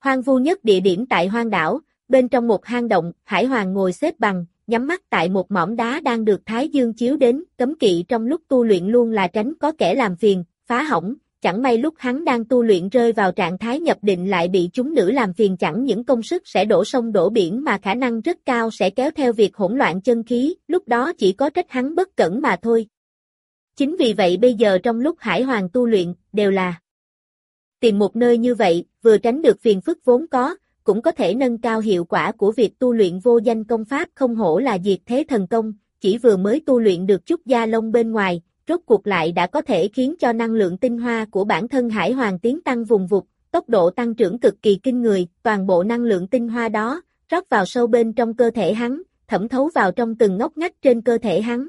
Hoang vu nhất địa điểm tại hoang đảo, bên trong một hang động, Hải Hoàng ngồi xếp bằng, nhắm mắt tại một mỏm đá đang được Thái Dương chiếu đến, cấm kỵ trong lúc tu luyện luôn là tránh có kẻ làm phiền, phá hỏng, chẳng may lúc hắn đang tu luyện rơi vào trạng thái nhập định lại bị chúng nữ làm phiền, chẳng những công sức sẽ đổ sông đổ biển mà khả năng rất cao sẽ kéo theo việc hỗn loạn chân khí, lúc đó chỉ có trách hắn bất cẩn mà thôi. Chính vì vậy bây giờ trong lúc Hải Hoàng tu luyện, đều là tìm một nơi như vậy, vừa tránh được phiền phức vốn có, cũng có thể nâng cao hiệu quả của việc tu luyện vô danh công pháp, không hổ là diệt thế thần công, chỉ vừa mới tu luyện được chút da lông bên ngoài, rốt cuộc lại đã có thể khiến cho năng lượng tinh hoa của bản thân Hải Hoàng tiến tăng vùng vụt, tốc độ tăng trưởng cực kỳ kinh người, toàn bộ năng lượng tinh hoa đó, rót vào sâu bên trong cơ thể hắn, thẩm thấu vào trong từng ngóc ngách trên cơ thể hắn.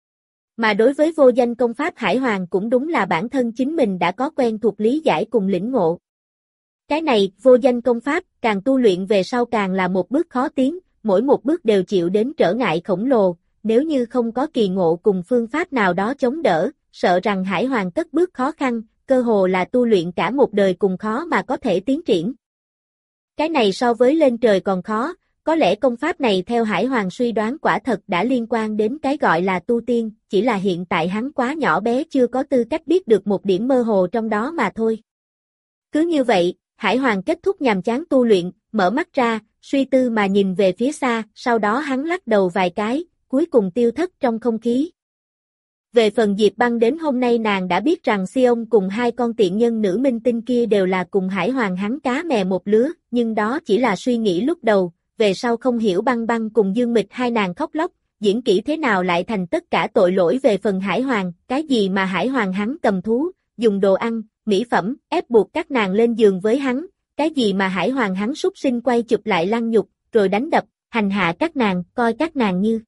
Mà đối với vô danh công pháp Hải Hoàng cũng đúng là bản thân chính mình đã có quen thuộc lý giải cùng lĩnh ngộ. Cái này, vô danh công pháp, càng tu luyện về sau càng là một bước khó tiến, mỗi một bước đều chịu đến trở ngại khổng lồ, nếu như không có kỳ ngộ cùng phương pháp nào đó chống đỡ, sợ rằng Hải Hoàng cất bước khó khăn, cơ hồ là tu luyện cả một đời cùng khó mà có thể tiến triển. Cái này so với lên trời còn khó, có lẽ công pháp này theo Hải Hoàng suy đoán quả thật đã liên quan đến cái gọi là tu tiên, chỉ là hiện tại hắn quá nhỏ bé chưa có tư cách biết được một điểm mơ hồ trong đó mà thôi. Cứ như vậy, Hải Hoàng kết thúc nhàm chán tu luyện, mở mắt ra, suy tư mà nhìn về phía xa, sau đó hắn lắc đầu vài cái, cuối cùng tiêu thất trong không khí. Về phần Diệp Băng, đến hôm nay nàng đã biết rằng Sion cùng hai con tiện nhân nữ minh tinh kia đều là cùng Hải Hoàng hắn cá mè một lứa, nhưng đó chỉ là suy nghĩ lúc đầu, về sau không hiểu Băng Băng cùng Dương Mịch hai nàng khóc lóc, diễn kỹ thế nào lại thành tất cả tội lỗi về phần Hải Hoàng, cái gì mà Hải Hoàng hắn cầm thú, dùng đồ ăn, mỹ phẩm, ép buộc các nàng lên giường với hắn, cái gì mà Hải Hoàng hắn súc sinh quay chụp lại lăng nhục, rồi đánh đập, hành hạ các nàng, coi các nàng như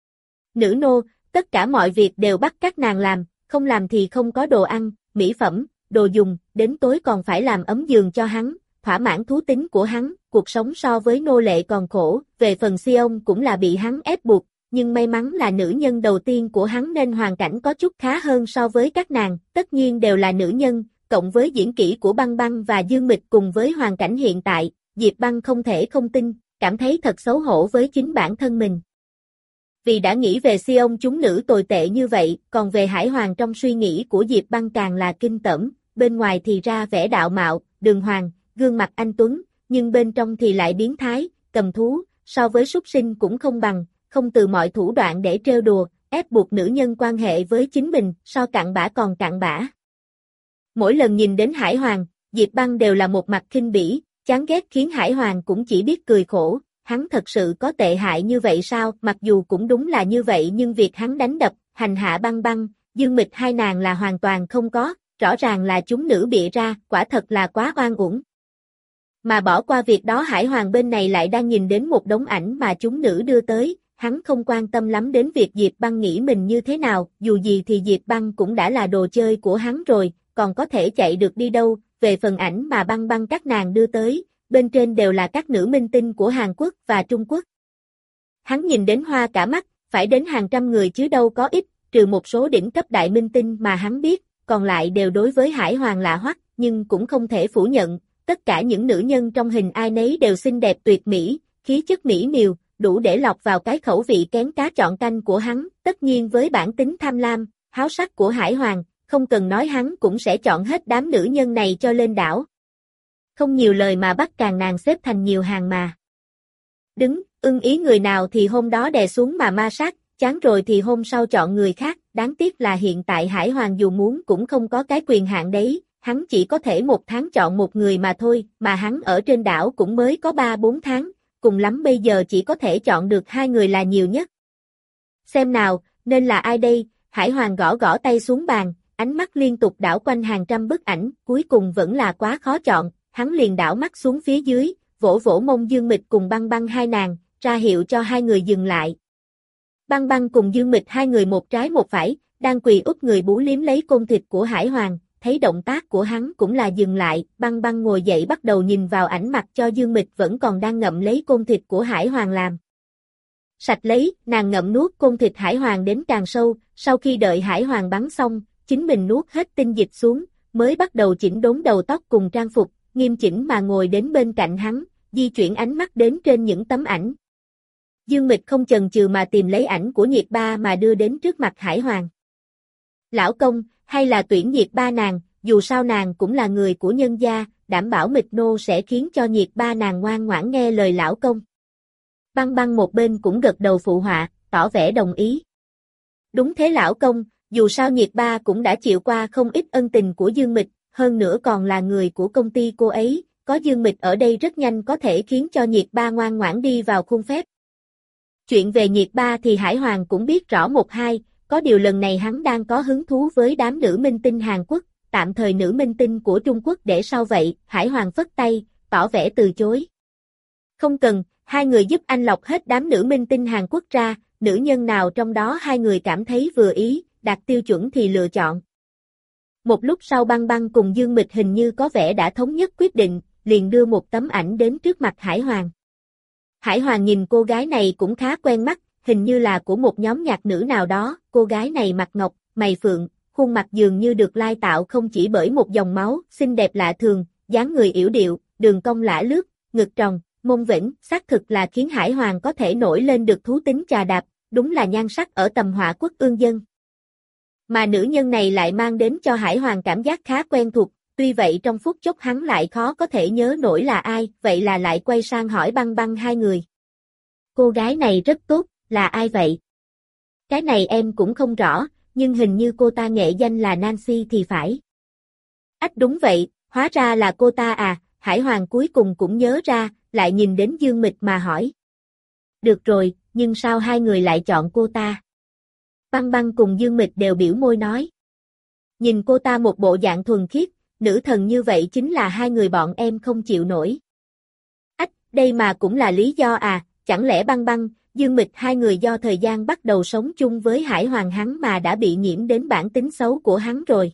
nữ nô, tất cả mọi việc đều bắt các nàng làm, không làm thì không có đồ ăn, mỹ phẩm, đồ dùng, đến tối còn phải làm ấm giường cho hắn, thỏa mãn thú tính của hắn, cuộc sống so với nô lệ còn khổ, về phần Sion cũng là bị hắn ép buộc, nhưng may mắn là nữ nhân đầu tiên của hắn nên hoàn cảnh có chút khá hơn so với các nàng, tất nhiên đều là nữ nhân, cộng với diễn kỹ của Băng Băng và Dương Mịch cùng với hoàn cảnh hiện tại, Diệp Băng không thể không tin, cảm thấy thật xấu hổ với chính bản thân mình. Vì đã nghĩ về Sion chúng nữ tồi tệ như vậy, còn về Hải Hoàng trong suy nghĩ của Diệp Băng càng là kinh tởm, bên ngoài thì ra vẻ đạo mạo, đường hoàng, gương mặt anh tuấn, nhưng bên trong thì lại biến thái, cầm thú, so với súc sinh cũng không bằng, không từ mọi thủ đoạn để trêu đùa, ép buộc nữ nhân quan hệ với chính mình, so cặn bã còn cặn bã. Mỗi lần nhìn đến Hải Hoàng, Diệp Băng đều là một mặt khinh bỉ, chán ghét khiến Hải Hoàng cũng chỉ biết cười khổ, hắn thật sự có tệ hại như vậy sao, mặc dù cũng đúng là như vậy nhưng việc hắn đánh đập, hành hạ Băng Băng, Dương Mịch hai nàng là hoàn toàn không có, rõ ràng là chúng nữ bịa ra, quả thật là quá oan uổng. Mà bỏ qua việc đó Hải Hoàng bên này lại đang nhìn đến một đống ảnh mà chúng nữ đưa tới, hắn không quan tâm lắm đến việc Diệp Băng nghĩ mình như thế nào, dù gì thì Diệp Băng cũng đã là đồ chơi của hắn rồi, còn có thể chạy được đi đâu, về phần ảnh mà Băng Băng các nàng đưa tới, bên trên đều là các nữ minh tinh của Hàn Quốc và Trung Quốc. Hắn nhìn đến hoa cả mắt, phải đến hàng trăm người chứ đâu có ít, trừ một số đỉnh cấp đại minh tinh mà hắn biết, còn lại đều đối với Hải Hoàng lạ hoắc, nhưng cũng không thể phủ nhận, tất cả những nữ nhân trong hình ai nấy đều xinh đẹp tuyệt mỹ, khí chất mỹ miều, đủ để lọt vào cái khẩu vị kén cá chọn canh của hắn, tất nhiên với bản tính tham lam, háo sắc của Hải Hoàng, không cần nói hắn cũng sẽ chọn hết đám nữ nhân này cho lên đảo. Không nhiều lời mà bắt càng nàng xếp thành nhiều hàng mà. Đứng, ưng ý người nào thì hôm đó đè xuống mà ma sát, chán rồi thì hôm sau chọn người khác, đáng tiếc là hiện tại Hải Hoàng dù muốn cũng không có cái quyền hạn đấy, hắn chỉ có thể một tháng chọn một người mà thôi, mà hắn ở trên đảo cũng mới có 3-4 tháng, cùng lắm bây giờ chỉ có thể chọn được 2 người là nhiều nhất. Xem nào, nên là ai đây? Hải Hoàng gõ gõ tay xuống bàn, ánh mắt liên tục đảo quanh hàng trăm bức ảnh, cuối cùng vẫn là quá khó chọn, hắn liền đảo mắt xuống phía dưới, vỗ vỗ mông Dương Mịch cùng Băng Băng hai nàng, ra hiệu cho hai người dừng lại. Băng Băng cùng Dương Mịch hai người một trái một phải, đang quỳ úp người bú liếm lấy côn thịt của Hải Hoàng, thấy động tác của hắn cũng là dừng lại, Băng Băng ngồi dậy bắt đầu nhìn vào ảnh mặt cho Dương Mịch vẫn còn đang ngậm lấy côn thịt của Hải Hoàng làm. Sạch lấy, nàng ngậm nuốt côn thịt Hải Hoàng đến càng sâu, sau khi đợi Hải Hoàng bắn xong, chính mình nuốt hết tinh dịch xuống, mới bắt đầu chỉnh đốn đầu tóc cùng trang phục, nghiêm chỉnh mà ngồi đến bên cạnh hắn, di chuyển ánh mắt đến trên những tấm ảnh. Dương Mịch không chần chừ mà tìm lấy ảnh của Nhiệt Ba mà đưa đến trước mặt Hải Hoàng. Lão công, hay là tuyển Nhiệt Ba nàng, dù sao nàng cũng là người của nhân gia, đảm bảo Mịch nô sẽ khiến cho Nhiệt Ba nàng ngoan ngoãn nghe lời lão công. Băng Băng một bên cũng gật đầu phụ họa, tỏ vẻ đồng ý. Đúng thế lão công, dù sao Nhiệt Ba cũng đã chịu qua không ít ân tình của Dương Mịch, hơn nữa còn là người của công ty cô ấy, có Dương Mịch ở đây rất nhanh có thể khiến cho Nhiệt Ba ngoan ngoãn đi vào khuôn phép. Chuyện về Nhiệt Ba thì Hải Hoàng cũng biết rõ một hai, có điều lần này hắn đang có hứng thú với đám nữ minh tinh Hàn Quốc, tạm thời nữ minh tinh của Trung Quốc để sau vậy, Hải Hoàng phất tay, tỏ vẻ từ chối. Không cần, hai người giúp anh lọc hết đám nữ minh tinh Hàn Quốc ra, nữ nhân nào trong đó hai người cảm thấy vừa ý, đạt tiêu chuẩn thì lựa chọn. Một lúc sau Băng Băng cùng Dương Mịch hình như có vẻ đã thống nhất quyết định, liền đưa một tấm ảnh đến trước mặt Hải Hoàng. Hải Hoàng nhìn cô gái này cũng khá quen mắt, hình như là của một nhóm nhạc nữ nào đó, cô gái này mặt ngọc, mày phượng, khuôn mặt dường như được lai tạo không chỉ bởi một dòng máu, xinh đẹp lạ thường, dáng người yểu điệu, đường cong lả lướt, ngực tròn, mông vĩnh, xác thực là khiến Hải Hoàng có thể nổi lên được thú tính chà đạp, đúng là nhan sắc ở tầm Hỏa Quốc ương dân. Mà nữ nhân này lại mang đến cho Hải Hoàng cảm giác khá quen thuộc, tuy vậy trong phút chốc hắn lại khó có thể nhớ nổi là ai, vậy là lại quay sang hỏi Băng Băng hai người. Cô gái này rất tốt, là ai vậy? Cái này em cũng không rõ, nhưng hình như cô ta nghệ danh là Nancy thì phải. Ách đúng vậy, hóa ra là cô ta à, Hải Hoàng cuối cùng cũng nhớ ra, lại nhìn đến Dương Mịch mà hỏi. Được rồi, nhưng sao hai người lại chọn cô ta? Băng Băng cùng Dương Mịch đều biểu môi nói. Nhìn cô ta một bộ dạng thuần khiết, nữ thần như vậy chính là hai người bọn em không chịu nổi. Ách, đây mà cũng là lý do à, chẳng lẽ Băng Băng, Dương Mịch hai người do thời gian bắt đầu sống chung với Hải Hoàng hắn mà đã bị nhiễm đến bản tính xấu của hắn rồi.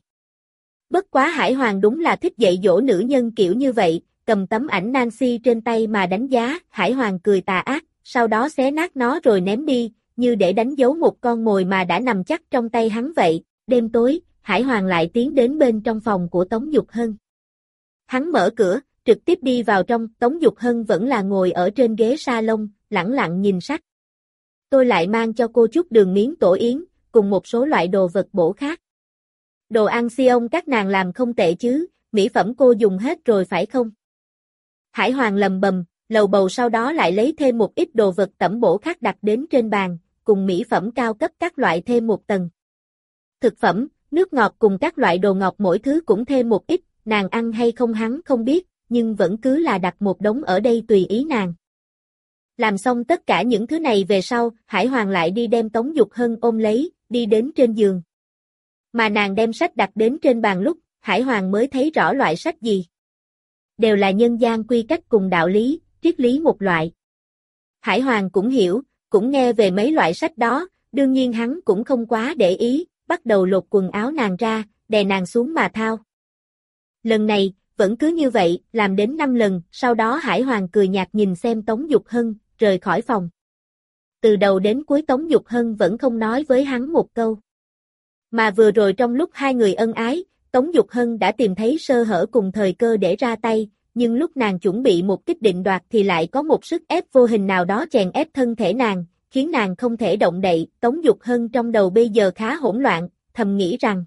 Bất quá Hải Hoàng đúng là thích dạy dỗ nữ nhân kiểu như vậy, cầm tấm ảnh Nancy trên tay mà đánh giá, Hải Hoàng cười tà ác, sau đó xé nát nó rồi ném đi, như để đánh dấu một con mồi mà đã nằm chắc trong tay hắn vậy. Đêm tối, Hải Hoàng lại tiến đến bên trong phòng của Tống Dục Hân. Hắn mở cửa, trực tiếp đi vào trong, Tống Dục Hân vẫn là ngồi ở trên ghế salon, lẳng lặng nhìn sách. Tôi lại mang cho cô chút đường miếng tổ yến, cùng một số loại đồ vật bổ khác. Đồ ăn Sion các nàng làm không tệ chứ, mỹ phẩm cô dùng hết rồi phải không? Hải Hoàng lầm bầm, lầu bầu sau đó lại lấy thêm một ít đồ vật tẩm bổ khác đặt đến trên bàn, cùng mỹ phẩm cao cấp các loại thêm một tầng. Thực phẩm, nước ngọt cùng các loại đồ ngọt mỗi thứ cũng thêm một ít, nàng ăn hay không hắn không biết, nhưng vẫn cứ là đặt một đống ở đây tùy ý nàng. Làm xong tất cả những thứ này về sau, Hải Hoàng lại đi đem Tống Dục Hân ôm lấy, đi đến trên giường. Mà nàng đem sách đặt đến trên bàn lúc, Hải Hoàng mới thấy rõ loại sách gì. Đều là nhân gian quy cách cùng đạo lý, triết lý một loại. Hải Hoàng cũng hiểu, cũng nghe về mấy loại sách đó, đương nhiên hắn cũng không quá để ý, bắt đầu lột quần áo nàng ra, đè nàng xuống mà thao. Lần này, vẫn cứ như vậy, làm đến 5 lần, sau đó Hải Hoàng cười nhạt nhìn xem Tống Dục Hân, rời khỏi phòng. Từ đầu đến cuối Tống Dục Hân vẫn không nói với hắn một câu. Mà vừa rồi trong lúc hai người ân ái, Tống Dục Hân đã tìm thấy sơ hở cùng thời cơ để ra tay, nhưng lúc nàng chuẩn bị một kích định đoạt thì lại có một sức ép vô hình nào đó chèn ép thân thể nàng, khiến nàng không thể động đậy. Tống Dục Hân trong đầu bây giờ khá hỗn loạn, thầm nghĩ rằng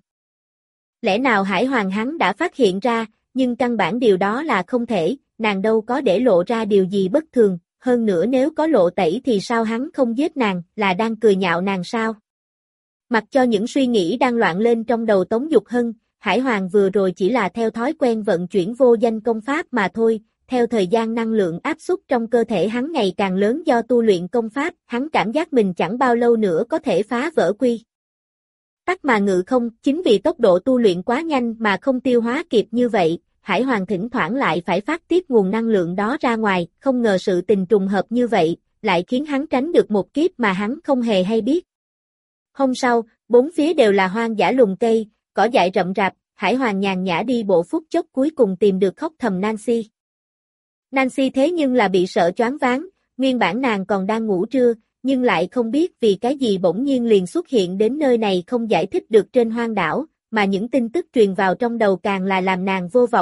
lẽ nào Hải Hoàng hắn đã phát hiện ra, nhưng căn bản điều đó là không thể, nàng đâu có để lộ ra điều gì bất thường, hơn nữa nếu có lộ tẩy thì sao hắn không giết nàng, là đang cười nhạo nàng sao? Mặc cho những suy nghĩ đang loạn lên trong đầu Tống Dục Hân, Hải Hoàng vừa rồi chỉ là theo thói quen vận chuyển vô danh công pháp mà thôi, theo thời gian năng lượng áp suất trong cơ thể hắn ngày càng lớn do tu luyện công pháp, hắn cảm giác mình chẳng bao lâu nữa có thể phá vỡ quy tắc mà ngự không, chính vì tốc độ tu luyện quá nhanh mà không tiêu hóa kịp như vậy, Hải Hoàng thỉnh thoảng lại phải phát tiết nguồn năng lượng đó ra ngoài, không ngờ sự tình trùng hợp như vậy, lại khiến hắn tránh được một kiếp mà hắn không hề hay biết. Hôm sau, bốn phía đều là hoang dã lùm cây, cỏ dại rậm rạp, Hải Hoàng nhàn nhã đi bộ phút chốc cuối cùng tìm được khóc thầm Nancy. Nancy thế nhưng là bị sợ choáng váng, nguyên bản nàng còn đang ngủ trưa, nhưng lại không biết vì cái gì bỗng nhiên liền xuất hiện đến nơi này không giải thích được trên hoang đảo, mà những tin tức truyền vào trong đầu càng là làm nàng vô vọng,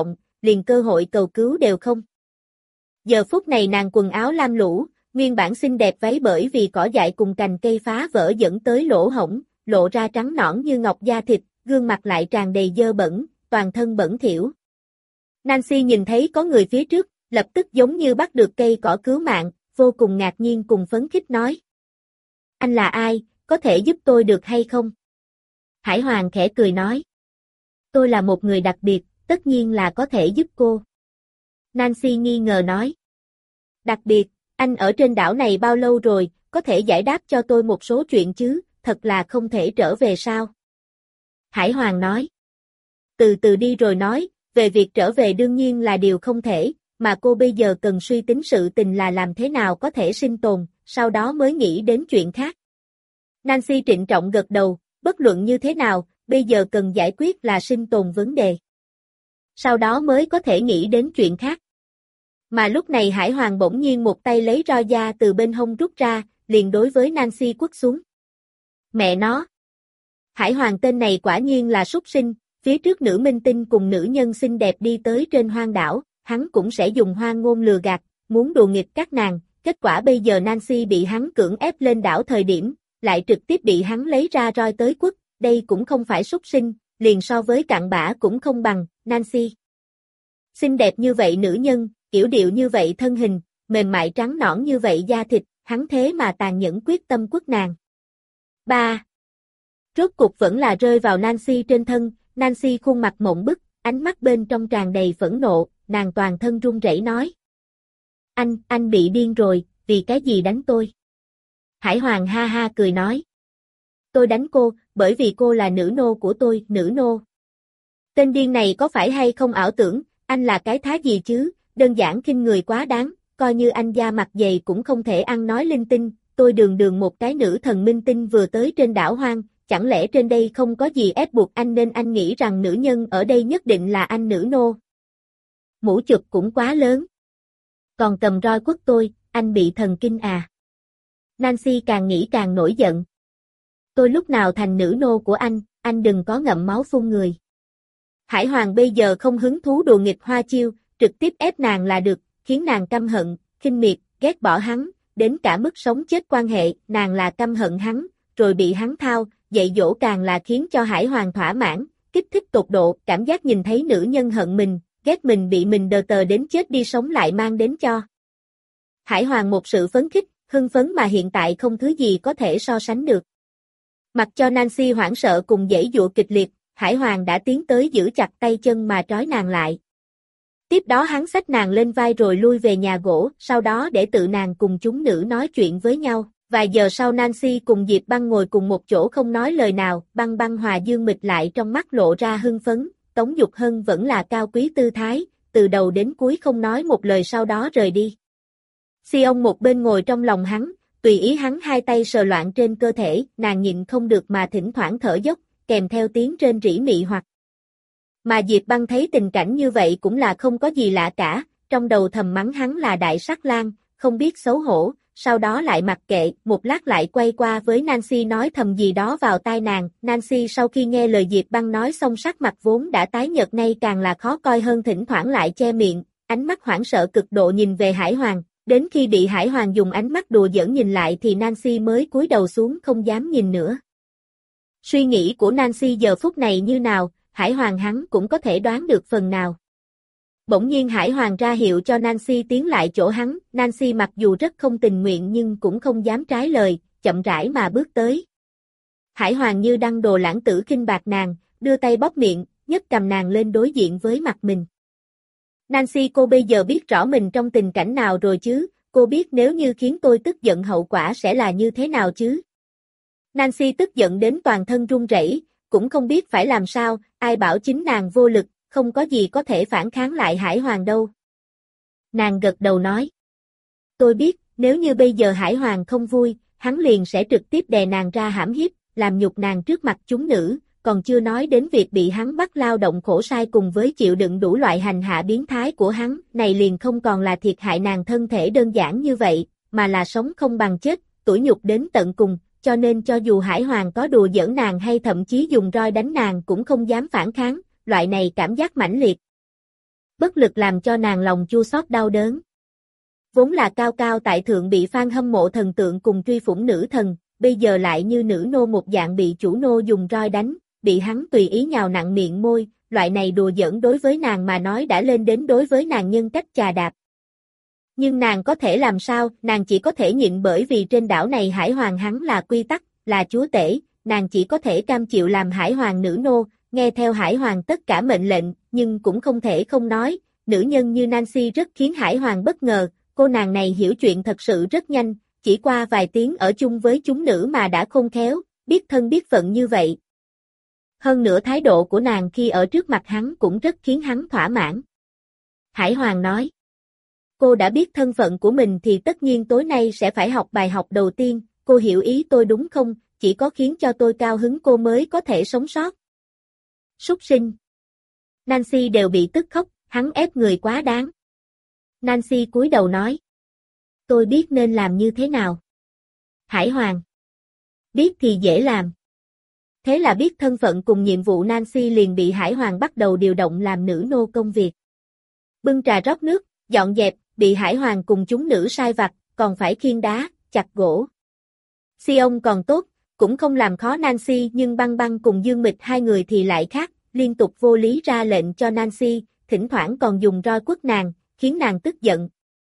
liền cơ hội cầu cứu đều không. Giờ phút này nàng quần áo lam lũ, nguyên bản xinh đẹp váy bởi vì cỏ dại cùng cành cây phá vỡ dẫn tới lỗ hổng, lộ ra trắng nõn như ngọc da thịt, gương mặt lại tràn đầy dơ bẩn, toàn thân bẩn thỉu. Nancy nhìn thấy có người phía trước, lập tức giống như bắt được cây cỏ cứu mạng, vô cùng ngạc nhiên cùng phấn khích nói. Anh là ai, có thể giúp tôi được hay không? Hải Hoàng khẽ cười nói. Tôi là một người đặc biệt, tất nhiên là có thể giúp cô. Nancy nghi ngờ nói. Đặc biệt, anh ở trên đảo này bao lâu rồi, có thể giải đáp cho tôi một số chuyện chứ, thật là không thể trở về sao? Hải Hoàng nói. Từ từ đi rồi nói, về việc trở về đương nhiên là điều không thể, mà cô bây giờ cần suy tính sự tình là làm thế nào có thể sinh tồn, sau đó mới nghĩ đến chuyện khác. Nancy trịnh trọng gật đầu, bất luận như thế nào, bây giờ cần giải quyết là sinh tồn vấn đề. Sau đó mới có thể nghĩ đến chuyện khác. Mà lúc này Hải Hoàng bỗng nhiên một tay lấy roi da từ bên hông rút ra, liền đối với Nancy quất xuống. Mẹ nó! Hải Hoàng tên này quả nhiên là súc sinh, phía trước nữ minh tinh cùng nữ nhân xinh đẹp đi tới trên hoang đảo, hắn cũng sẽ dùng hoang ngôn lừa gạt, muốn đùa nghịch các nàng, kết quả bây giờ Nancy bị hắn cưỡng ép lên đảo thời điểm, lại trực tiếp bị hắn lấy ra roi tới quất, đây cũng không phải súc sinh, liền so với cặn bã cũng không bằng, Nancy. Xinh đẹp như vậy nữ nhân, kiểu điệu như vậy thân hình, mềm mại trắng nõn như vậy da thịt, hắn thế mà tàn nhẫn quyết tâm quất nàng. 3. Rốt cục vẫn là rơi vào Nancy trên thân, Nancy khuôn mặt mộng bức, ánh mắt bên trong tràn đầy phẫn nộ, nàng toàn thân run rẩy nói. Anh bị điên rồi, vì cái gì đánh tôi? Hải Hoàng ha ha cười nói. Tôi đánh cô, bởi vì cô là nữ nô của tôi, nữ nô. Tên điên này có phải hay không ảo tưởng, anh là cái thá gì chứ, đơn giản khinh người quá đáng, coi như anh da mặt dày cũng không thể ăn nói linh tinh, tôi đường đường một cái nữ thần minh tinh vừa tới trên đảo hoang, chẳng lẽ trên đây không có gì ép buộc anh nên anh nghĩ rằng nữ nhân ở đây nhất định là anh nữ nô. Mũ chụp cũng quá lớn. Còn cầm roi quất tôi, anh bị thần kinh à. Nancy càng nghĩ càng nổi giận. Tôi lúc nào thành nữ nô của anh đừng có ngậm máu phun người. Hải Hoàng bây giờ không hứng thú đùa nghịch hoa chiêu, trực tiếp ép nàng là được, khiến nàng căm hận, khinh miệt, ghét bỏ hắn, đến cả mức sống chết quan hệ, nàng là căm hận hắn, rồi bị hắn thao, dạy dỗ càng là khiến cho Hải Hoàng thỏa mãn, kích thích tột độ, cảm giác nhìn thấy nữ nhân hận mình, ghét mình bị mình đờ tờ đến chết đi sống lại mang đến cho. Hải Hoàng một sự phấn khích, hưng phấn mà hiện tại không thứ gì có thể so sánh được. Mặc cho Nancy hoảng sợ cùng giãy giụa kịch liệt, Hải Hoàng đã tiến tới giữ chặt tay chân mà trói nàng lại. Tiếp đó hắn xách nàng lên vai rồi lui về nhà gỗ, sau đó để tự nàng cùng chúng nữ nói chuyện với nhau. Vài giờ sau Nancy cùng Diệp Băng ngồi cùng một chỗ không nói lời nào, Băng Băng Hòa dương mịch lại trong mắt lộ ra hưng phấn, Tống Dục Hân vẫn là cao quý tư thái, từ đầu đến cuối không nói một lời sau đó rời đi. Sion một bên ngồi trong lòng hắn, tùy ý hắn hai tay sờ loạn trên cơ thể, nàng nhịn không được mà thỉnh thoảng thở dốc, kèm theo tiếng rên rỉ mị hoặc. Mà Diệp Băng thấy tình cảnh như vậy cũng là không có gì lạ cả, trong đầu thầm mắng hắn là đại sắc lang, không biết xấu hổ, sau đó lại mặc kệ, một lát lại quay qua với Nancy nói thầm gì đó vào tai nàng. Nancy sau khi nghe lời Diệp Băng nói xong sắc mặt vốn đã tái nhợt nay càng là khó coi hơn, thỉnh thoảng lại che miệng, ánh mắt hoảng sợ cực độ nhìn về Hải Hoàng, đến khi bị Hải Hoàng dùng ánh mắt đùa giỡn nhìn lại thì Nancy mới cúi đầu xuống không dám nhìn nữa. Suy nghĩ của Nancy giờ phút này như nào, Hải Hoàng hắn cũng có thể đoán được phần nào. Bỗng nhiên Hải Hoàng ra hiệu cho Nancy tiến lại chỗ hắn, Nancy mặc dù rất không tình nguyện nhưng cũng không dám trái lời, chậm rãi mà bước tới. Hải Hoàng như đăng đồ lãng tử khinh bạc nàng, đưa tay bóp miệng, nhấc cầm nàng lên đối diện với mặt mình. Nancy, cô bây giờ biết rõ mình trong tình cảnh nào rồi chứ, cô biết nếu như khiến tôi tức giận hậu quả sẽ là như thế nào chứ. Nancy tức giận đến toàn thân run rẩy, cũng không biết phải làm sao, ai bảo chính nàng vô lực, không có gì có thể phản kháng lại Hải Hoàng đâu. Nàng gật đầu nói. Tôi biết, nếu như bây giờ Hải Hoàng không vui, hắn liền sẽ trực tiếp đè nàng ra hãm hiếp, làm nhục nàng trước mặt chúng nữ, còn chưa nói đến việc bị hắn bắt lao động khổ sai cùng với chịu đựng đủ loại hành hạ biến thái của hắn, này liền không còn là thiệt hại nàng thân thể đơn giản như vậy, mà là sống không bằng chết, tủi nhục đến tận cùng, cho nên cho dù Hải Hoàng có đùa giỡn nàng hay thậm chí dùng roi đánh nàng cũng không dám phản kháng, loại này cảm giác mãnh liệt. bất lực làm cho nàng lòng chua xót đau đớn. Vốn là cao cao tại thượng bị fan hâm mộ thần tượng cùng truy phủng nữ thần, bây giờ lại như nữ nô một dạng bị chủ nô dùng roi đánh, bị hắn tùy ý nhào nặng miệng môi, loại này đùa giỡn đối với nàng mà nói đã lên đến đối với nàng nhân cách chà đạp. Nhưng nàng có thể làm sao, nàng chỉ có thể nhịn bởi vì trên đảo này Hải Hoàng hắn là quy tắc, là chúa tể, nàng chỉ có thể cam chịu làm Hải Hoàng nữ nô, nghe theo Hải Hoàng tất cả mệnh lệnh, nhưng cũng không thể không nói, nữ nhân như Nancy rất khiến Hải Hoàng bất ngờ, cô nàng này hiểu chuyện thật sự rất nhanh, chỉ qua vài tiếng ở chung với chúng nữ mà đã khôn khéo, biết thân biết phận như vậy. Hơn nữa thái độ của nàng khi ở trước mặt hắn cũng rất khiến hắn thỏa mãn. Hải Hoàng nói, cô đã biết thân phận của mình thì tất nhiên tối nay sẽ phải học bài học đầu tiên, cô hiểu ý tôi đúng không, chỉ có khiến cho tôi cao hứng cô mới có thể sống sót. Súc sinh. Nancy đều bị tức khóc, hắn ép người quá đáng. Nancy cúi đầu nói, tôi biết nên làm như thế nào. Hải Hoàng, biết thì dễ làm. Thế là biết thân phận cùng nhiệm vụ Nancy liền bị Hải Hoàng bắt đầu điều động làm nữ nô công việc. Bưng trà rót nước, dọn dẹp, bị Hải Hoàng cùng chúng nữ sai vặt, còn phải khiêng đá, chặt gỗ. Sion còn tốt, cũng không làm khó Nancy nhưng Băng Băng cùng Dương Mịch hai người thì lại khác, liên tục vô lý ra lệnh cho Nancy, thỉnh thoảng còn dùng roi quất nàng, khiến nàng tức giận.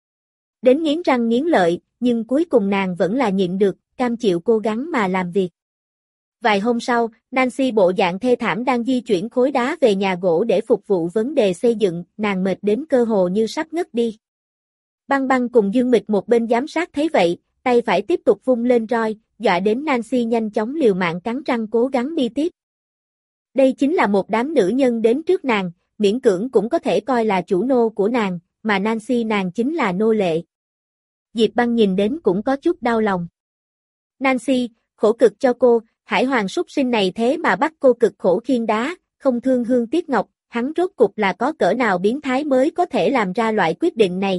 Đến nghiến răng nghiến lợi, nhưng cuối cùng nàng vẫn là nhịn được, cam chịu cố gắng mà làm việc. Vài hôm sau, Nancy bộ dạng thê thảm đang di chuyển khối đá về nhà gỗ để phục vụ vấn đề xây dựng, nàng mệt đến cơ hồ như sắp ngất đi. Băng Băng cùng Dương Mịch một bên giám sát thấy vậy, tay phải tiếp tục vung lên roi, dọa đến Nancy nhanh chóng liều mạng cắn răng cố gắng đi tiếp. Đây chính là một đám nữ nhân đến trước nàng, miễn cưỡng cũng có thể coi là chủ nô của nàng, mà Nancy nàng chính là nô lệ. Diệp Băng nhìn đến cũng có chút đau lòng. Nancy, khổ cực cho cô, Hải Hoàng súc sinh này thế mà bắt cô cực khổ khiêng đá, không thương hương tiếc ngọc, hắn rốt cục là có cỡ nào biến thái mới có thể làm ra loại quyết định này.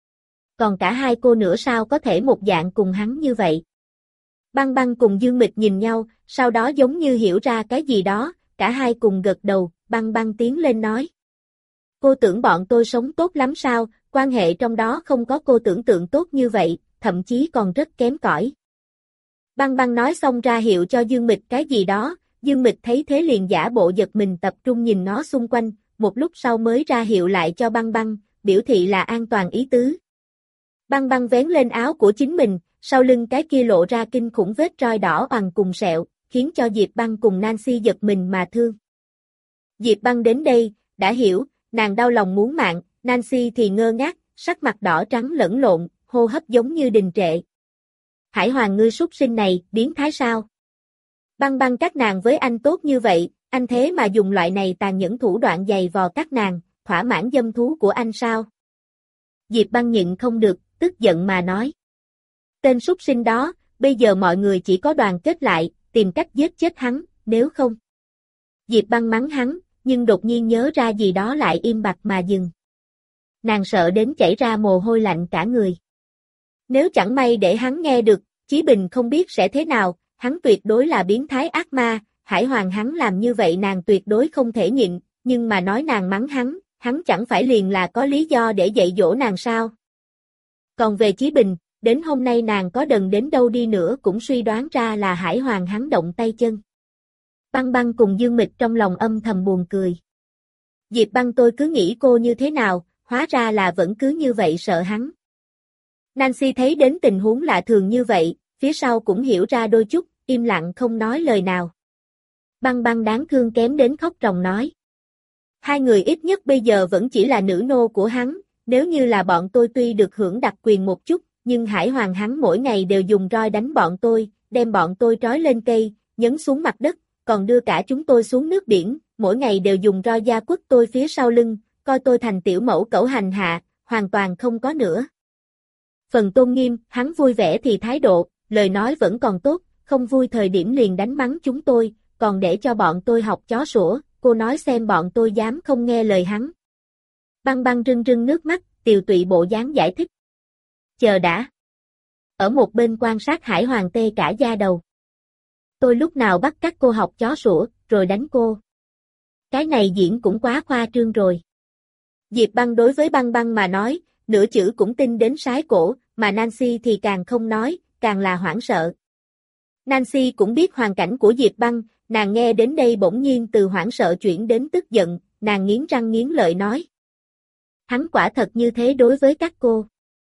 Còn cả hai cô nữa sao có thể một dạng cùng hắn như vậy. Băng Băng cùng Dương Mịch nhìn nhau, sau đó giống như hiểu ra cái gì đó, cả hai cùng gật đầu, Băng Băng tiến lên nói. Cô tưởng bọn tôi sống tốt lắm sao, quan hệ trong đó không có cô tưởng tượng tốt như vậy, thậm chí còn rất kém cỏi. Băng Băng nói xong ra hiệu cho Dương Mịch cái gì đó, Dương Mịch thấy thế liền giả bộ giật mình tập trung nhìn nó xung quanh, một lúc sau mới ra hiệu lại cho Băng Băng, biểu thị là an toàn ý tứ. Băng Băng vén lên áo của chính mình, sau lưng cái kia lộ ra kinh khủng vết roi đỏ oằn cùng sẹo, khiến cho Diệp Băng cùng Nancy giật mình mà thương. Diệp Băng đến đây, đã hiểu, nàng đau lòng muốn mạng, Nancy thì ngơ ngác, sắc mặt đỏ trắng lẫn lộn, hô hấp giống như đình trệ. Hải Hoàng ngươi súc sinh này, biến thái sao? Băng Băng các nàng với anh tốt như vậy, anh thế mà dùng loại này tàn nhẫn thủ đoạn giày vò các nàng, thỏa mãn dâm thú của anh sao? Diệp Băng nhịn không được, tức giận mà nói. Tên súc sinh đó, bây giờ mọi người chỉ có đoàn kết lại, tìm cách giết chết hắn, nếu không. Diệp Băng mắng hắn, nhưng đột nhiên nhớ ra gì đó lại im bặt mà dừng. Nàng sợ đến chảy ra mồ hôi lạnh cả người. Nếu chẳng may để hắn nghe được, Chí Bình không biết sẽ thế nào, hắn tuyệt đối là biến thái ác ma, Hải Hoàng hắn làm như vậy nàng tuyệt đối không thể nhịn, nhưng mà nói nàng mắng hắn chẳng phải liền là có lý do để dạy dỗ nàng sao. Còn về Chí Bình, đến hôm nay nàng có đần đến đâu đi nữa cũng suy đoán ra là Hải Hoàng hắn động tay chân. Băng Băng cùng Dương Mịch trong lòng âm thầm buồn cười. Diệp Băng tôi cứ nghĩ cô như thế nào, hóa ra là vẫn cứ như vậy sợ hắn. Nancy thấy đến tình huống lạ thường như vậy, phía sau cũng hiểu ra đôi chút, im lặng không nói lời nào. Băng Băng đáng thương kém đến khóc ròng nói. Hai người ít nhất bây giờ vẫn chỉ là nữ nô của hắn, nếu như là bọn tôi tuy được hưởng đặc quyền một chút, nhưng Hải Hoàng hắn mỗi ngày đều dùng roi đánh bọn tôi, đem bọn tôi trói lên cây, nhấn xuống mặt đất, còn đưa cả chúng tôi xuống nước biển, mỗi ngày đều dùng roi da quất tôi phía sau lưng, coi tôi thành tiểu mẫu cẩu hành hạ, hoàn toàn không có nữa. Phần tôn nghiêm, hắn vui vẻ thì thái độ, lời nói vẫn còn tốt, không vui thời điểm liền đánh mắng chúng tôi, còn để cho bọn tôi học chó sủa, cô nói xem bọn tôi dám không nghe lời hắn. Băng Băng rưng rưng nước mắt, tiều tụy bộ dáng giải thích. Chờ đã. Ở một bên quan sát Hải Hoàng tê cả da đầu. Tôi lúc nào bắt các cô học chó sủa, rồi đánh cô. Cái này diễn cũng quá khoa trương rồi. Diệp Băng đối với Băng Băng mà nói, nửa chữ cũng tin đến sái cổ, mà Nancy thì càng không nói, càng là hoảng sợ. Nancy cũng biết hoàn cảnh của Diệp Băng, nàng nghe đến đây bỗng nhiên từ hoảng sợ chuyển đến tức giận, nàng nghiến răng nghiến lợi nói. Hắn quả thật như thế đối với các cô.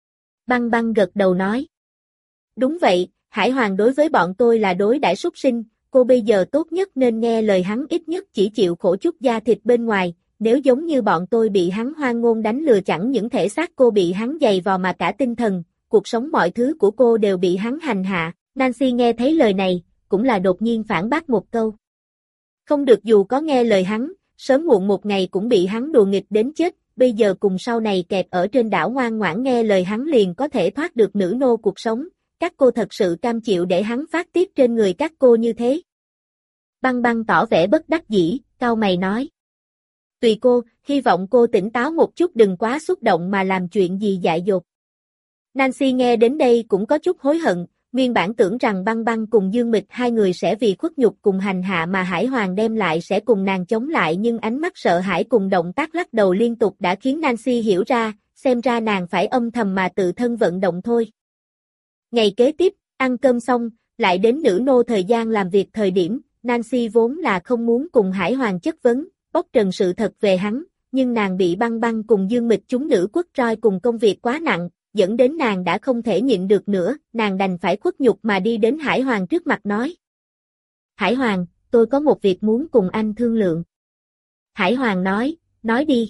Băng Băng gật đầu nói. Đúng vậy, Hải Hoàng đối với bọn tôi là đối đãi súc sinh, cô bây giờ tốt nhất nên nghe lời hắn, ít nhất chỉ chịu khổ chút da thịt bên ngoài, nếu giống như bọn tôi bị hắn hoang ngôn đánh lừa, chẳng những thể xác cô bị hắn giày vò mà cả tinh thần, cuộc sống mọi thứ của cô đều bị hắn hành hạ. Nancy nghe thấy lời này, cũng là đột nhiên phản bác một câu. Không được, dù có nghe lời hắn, sớm muộn một ngày cũng bị hắn đùa nghịch đến chết, bây giờ cùng sau này kẹp ở trên đảo ngoan ngoãn nghe lời hắn liền có thể thoát được nữ nô cuộc sống, các cô thật sự cam chịu để hắn phát tiết trên người các cô như thế? Băng Băng tỏ vẻ bất đắc dĩ, cau mày nói. Tùy cô, hy vọng cô tỉnh táo một chút, đừng quá xúc động mà làm chuyện gì dại dột. Nancy nghe đến đây cũng có chút hối hận, nguyên bản tưởng rằng Băng Băng cùng Dương Mịch hai người sẽ vì khuất nhục cùng hành hạ mà Hải Hoàng đem lại sẽ cùng nàng chống lại, nhưng ánh mắt sợ hãi cùng động tác lắc đầu liên tục đã khiến Nancy hiểu ra, xem ra nàng phải âm thầm mà tự thân vận động thôi. Ngày kế tiếp, ăn cơm xong, lại đến nữ nô thời gian làm việc thời điểm, Nancy vốn là không muốn cùng Hải Hoàng chất vấn, bóc trần sự thật về hắn, nhưng nàng bị Băng Băng cùng Dương Mịch chúng nữ quất roi cùng công việc quá nặng, dẫn đến nàng đã không thể nhịn được nữa, nàng đành phải khuất nhục mà đi đến Hải Hoàng trước mặt nói. Hải Hoàng, tôi có một việc muốn cùng anh thương lượng. Hải Hoàng nói đi.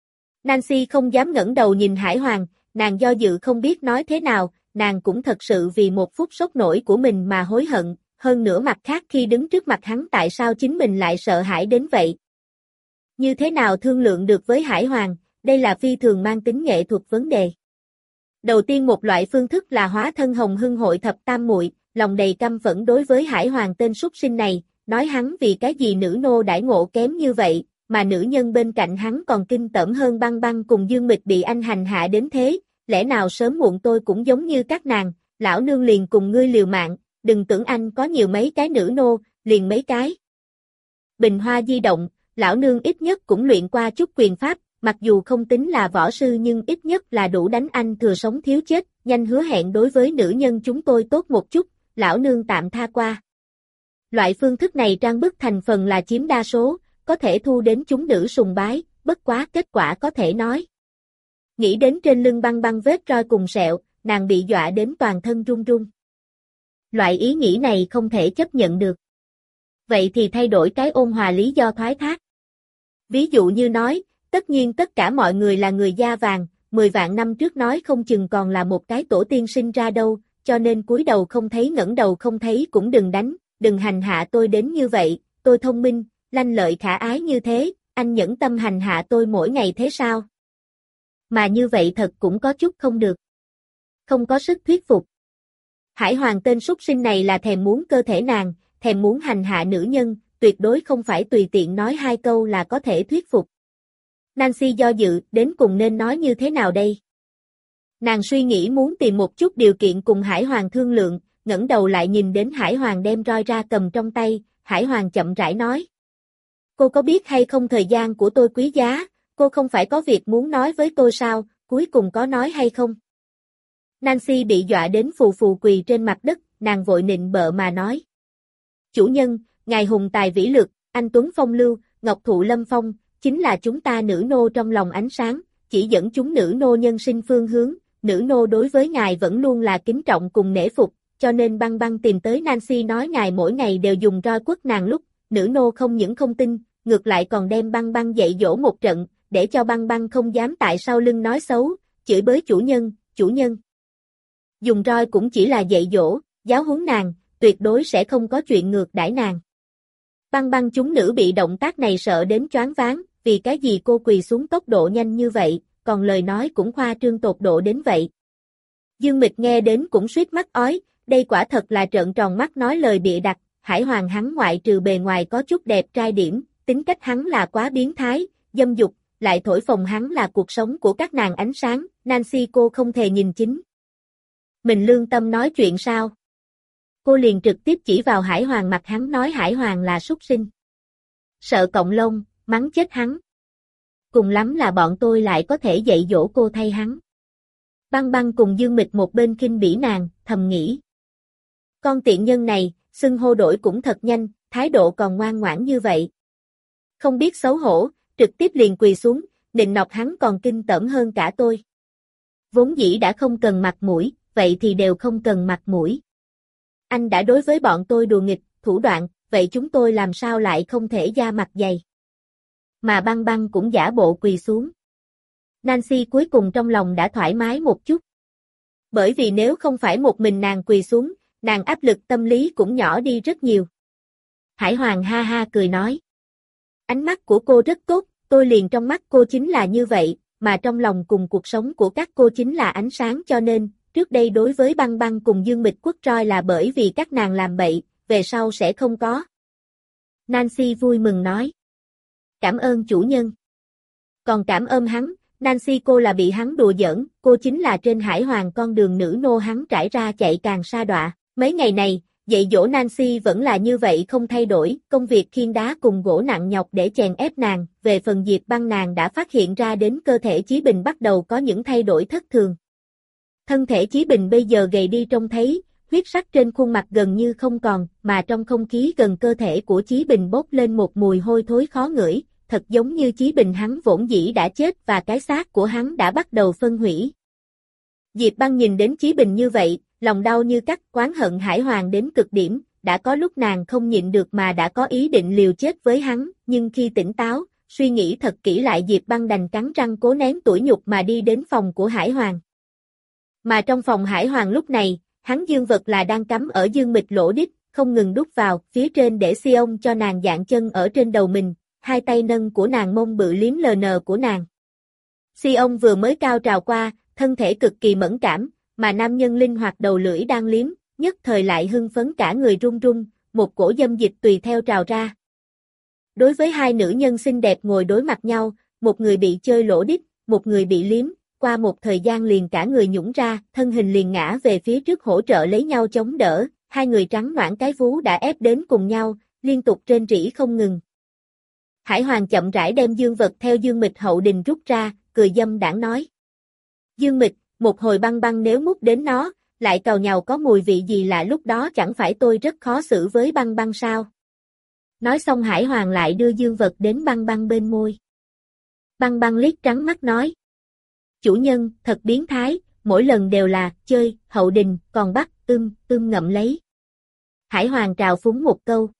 Nancy không dám ngẩng đầu nhìn Hải Hoàng, nàng do dự không biết nói thế nào, nàng cũng thật sự vì một phút sốc nổi của mình mà hối hận, hơn nữa mặt khác khi đứng trước mặt hắn tại sao chính mình lại sợ hãi đến vậy. Như thế nào thương lượng được với Hải Hoàng, đây là phi thường mang tính nghệ thuật vấn đề. Đầu tiên một loại phương thức là hóa thân Hồng Hưng hội thập tam muội, lòng đầy căm phẫn đối với Hải Hoàng tên súc sinh này, nói hắn vì cái gì nữ nô đãi ngộ kém như vậy, mà nữ nhân bên cạnh hắn còn kinh tởm hơn. Băng Băng cùng Dương Mịch bị anh hành hạ đến thế, lẽ nào sớm muộn tôi cũng giống như các nàng, lão nương liền cùng ngươi liều mạng, đừng tưởng anh có nhiều mấy cái nữ nô, liền mấy cái. Bình hoa di động, lão nương ít nhất cũng luyện qua chút quyền pháp, mặc dù không tính là võ sư nhưng ít nhất là đủ đánh anh thừa sống thiếu chết, nhanh hứa hẹn đối với nữ nhân chúng tôi tốt một chút, lão nương tạm tha qua. Loại phương thức này trang bức thành phần là chiếm đa số, có thể thu đến chúng nữ sùng bái, bất quá kết quả có thể nói. Nghĩ đến trên lưng Băng Băng vết roi cùng sẹo, nàng bị dọa đến toàn thân run run. Loại ý nghĩ này không thể chấp nhận được. Vậy thì thay đổi cái ôn hòa lý do thoái thác. Ví dụ như nói, tất nhiên tất cả mọi người là người da vàng, 10 vạn năm trước nói không chừng còn là một cái tổ tiên sinh ra đâu, cho nên cúi đầu không thấy ngẩng đầu không thấy cũng đừng đánh, đừng hành hạ tôi đến như vậy, tôi thông minh, lanh lợi khả ái như thế, anh nhẫn tâm hành hạ tôi mỗi ngày thế sao? Mà như vậy thật cũng có chút không được. Không có sức thuyết phục. Hải Hoàng tên súc sinh này là thèm muốn cơ thể nàng, thèm muốn hành hạ nữ nhân, tuyệt đối không phải tùy tiện nói hai câu là có thể thuyết phục. Nancy do dự, đến cùng nên nói như thế nào đây? Nàng suy nghĩ muốn tìm một chút điều kiện cùng Hải Hoàng thương lượng, ngẩng đầu lại nhìn đến Hải Hoàng đem roi ra cầm trong tay, Hải Hoàng chậm rãi nói. Cô có biết hay không thời gian của tôi quý giá, cô không phải có việc muốn nói với tôi sao, cuối cùng có nói hay không? Nancy bị dọa đến phù phù quỳ trên mặt đất, nàng vội nịnh bợ mà nói. Chủ nhân, ngài hùng tài vĩ lược, anh tuấn phong lưu, ngọc thụ lâm phong, chính là chúng ta nữ nô trong lòng ánh sáng, chỉ dẫn chúng nữ nô nhân sinh phương hướng, nữ nô đối với ngài vẫn luôn là kính trọng cùng nể phục, cho nên Băng Băng tìm tới Nancy nói ngài mỗi ngày đều dùng roi quất nàng lúc, nữ nô không những không tin, ngược lại còn đem Băng Băng dạy dỗ một trận, để cho Băng Băng không dám tại sau lưng nói xấu, chửi bới chủ nhân, chủ nhân. Dùng roi cũng chỉ là dạy dỗ, giáo huấn nàng, tuyệt đối sẽ không có chuyện ngược đãi nàng. Băng Băng chúng nữ bị động tác này sợ đến choáng váng, vì cái gì cô quỳ xuống tốc độ nhanh như vậy, còn lời nói cũng khoa trương tột độ đến vậy. Dương Mịch nghe đến cũng suýt mắt ói, đây quả thật là trợn tròn mắt nói lời bịa đặt, Hải Hoàng hắn ngoại trừ bề ngoài có chút đẹp trai điểm, tính cách hắn là quá biến thái, dâm dục, lại thổi phồng hắn là cuộc sống của các nàng ánh sáng, Nancy cô không thể nhìn chính. Mình lương tâm nói chuyện sao? Cô liền trực tiếp chỉ vào Hải Hoàng mặt hắn nói Hải Hoàng là súc sinh. Sợ cộng lông, mắng chết hắn. cùng lắm là bọn tôi lại có thể dạy dỗ cô thay hắn. Băng Băng cùng Dương Mịch một bên khinh bỉ nàng, thầm nghĩ. Con tiện nhân này, xưng hô đổi cũng thật nhanh, thái độ còn ngoan ngoãn như vậy. Không biết xấu hổ, trực tiếp liền quỳ xuống, nịnh nọt hắn còn kinh tởm hơn cả tôi. Vốn dĩ đã không cần mặt mũi, vậy thì đều không cần mặt mũi. Anh đã đối với bọn tôi đùa nghịch, thủ đoạn, vậy chúng tôi làm sao lại không thể da mặt dày. Mà Băng Băng cũng giả bộ quỳ xuống. Nancy cuối cùng trong lòng đã thoải mái một chút. Bởi vì nếu không phải một mình nàng quỳ xuống, nàng áp lực tâm lý cũng nhỏ đi rất nhiều. Hải Hoàng ha ha cười nói. Ánh mắt của cô rất tốt, tôi liền trong mắt cô chính là như vậy, mà trong lòng cùng cuộc sống của các cô chính là ánh sáng cho nên, trước đây đối với Băng Băng cùng Dương Mịch quất roi là bởi vì các nàng làm bậy, về sau sẽ không có. Nancy vui mừng nói. Cảm ơn chủ nhân. Còn cảm ơn hắn, Nancy cô là bị hắn đùa giỡn, cô chính là trên Hải Hoàng con đường nữ nô hắn trải ra chạy càng sa đọa. Mấy ngày này, dạy dỗ Nancy vẫn là như vậy không thay đổi, công việc khiêng đá cùng gỗ nặng nhọc để chèn ép nàng, về phần Diệp Băng nàng đã phát hiện ra đến cơ thể Chí Bình bắt đầu có những thay đổi thất thường. Thân thể Chí Bình bây giờ gầy đi trông thấy, huyết sắc trên khuôn mặt gần như không còn, mà trong không khí gần cơ thể của Chí Bình bốc lên một mùi hôi thối khó ngửi, thật giống như Chí Bình hắn vốn dĩ đã chết và cái xác của hắn đã bắt đầu phân hủy. Diệp Băng nhìn đến Chí Bình như vậy, lòng đau như cắt, oán hận Hải Hoàng đến cực điểm, đã có lúc nàng không nhịn được mà đã có ý định liều chết với hắn, nhưng khi tỉnh táo, suy nghĩ thật kỹ lại Diệp Băng đành cắn răng cố nén tủi nhục mà đi đến phòng của Hải Hoàng. Mà trong phòng Hải Hoàng lúc này, hắn dương vật là đang cắm ở Dương Mịch lỗ đít, không ngừng đút vào, phía trên để Sion cho nàng dạn chân ở trên đầu mình, hai tay nâng của nàng mông bự liếm LN của nàng. Sion vừa mới cao trào qua, thân thể cực kỳ mẫn cảm, mà nam nhân linh hoạt đầu lưỡi đang liếm, nhất thời lại hưng phấn cả người run run, một cổ dâm dịch tùy theo trào ra. Đối với hai nữ nhân xinh đẹp ngồi đối mặt nhau, một người bị chơi lỗ đít, một người bị liếm, qua một thời gian liền cả người nhũn ra, thân hình liền ngã về phía trước hỗ trợ lấy nhau chống đỡ, hai người trắng noãn cái vú đã ép đến cùng nhau, liên tục rên rỉ không ngừng. Hải Hoàng chậm rãi đem dương vật theo Dương Mịch hậu đình rút ra, cười dâm đãng nói. Dương Mịch, một hồi Băng Băng nếu mút đến nó, lại cào nhào có mùi vị gì lạ lúc đó chẳng phải tôi rất khó xử với Băng Băng sao? Nói xong Hải Hoàng lại đưa dương vật đến Băng Băng bên môi. Băng Băng liếc trắng mắt nói. Chủ nhân, thật biến thái, mỗi lần đều là, chơi, hậu đình, còn bắt, ngậm lấy. Hải Hoàng trào phúng một câu.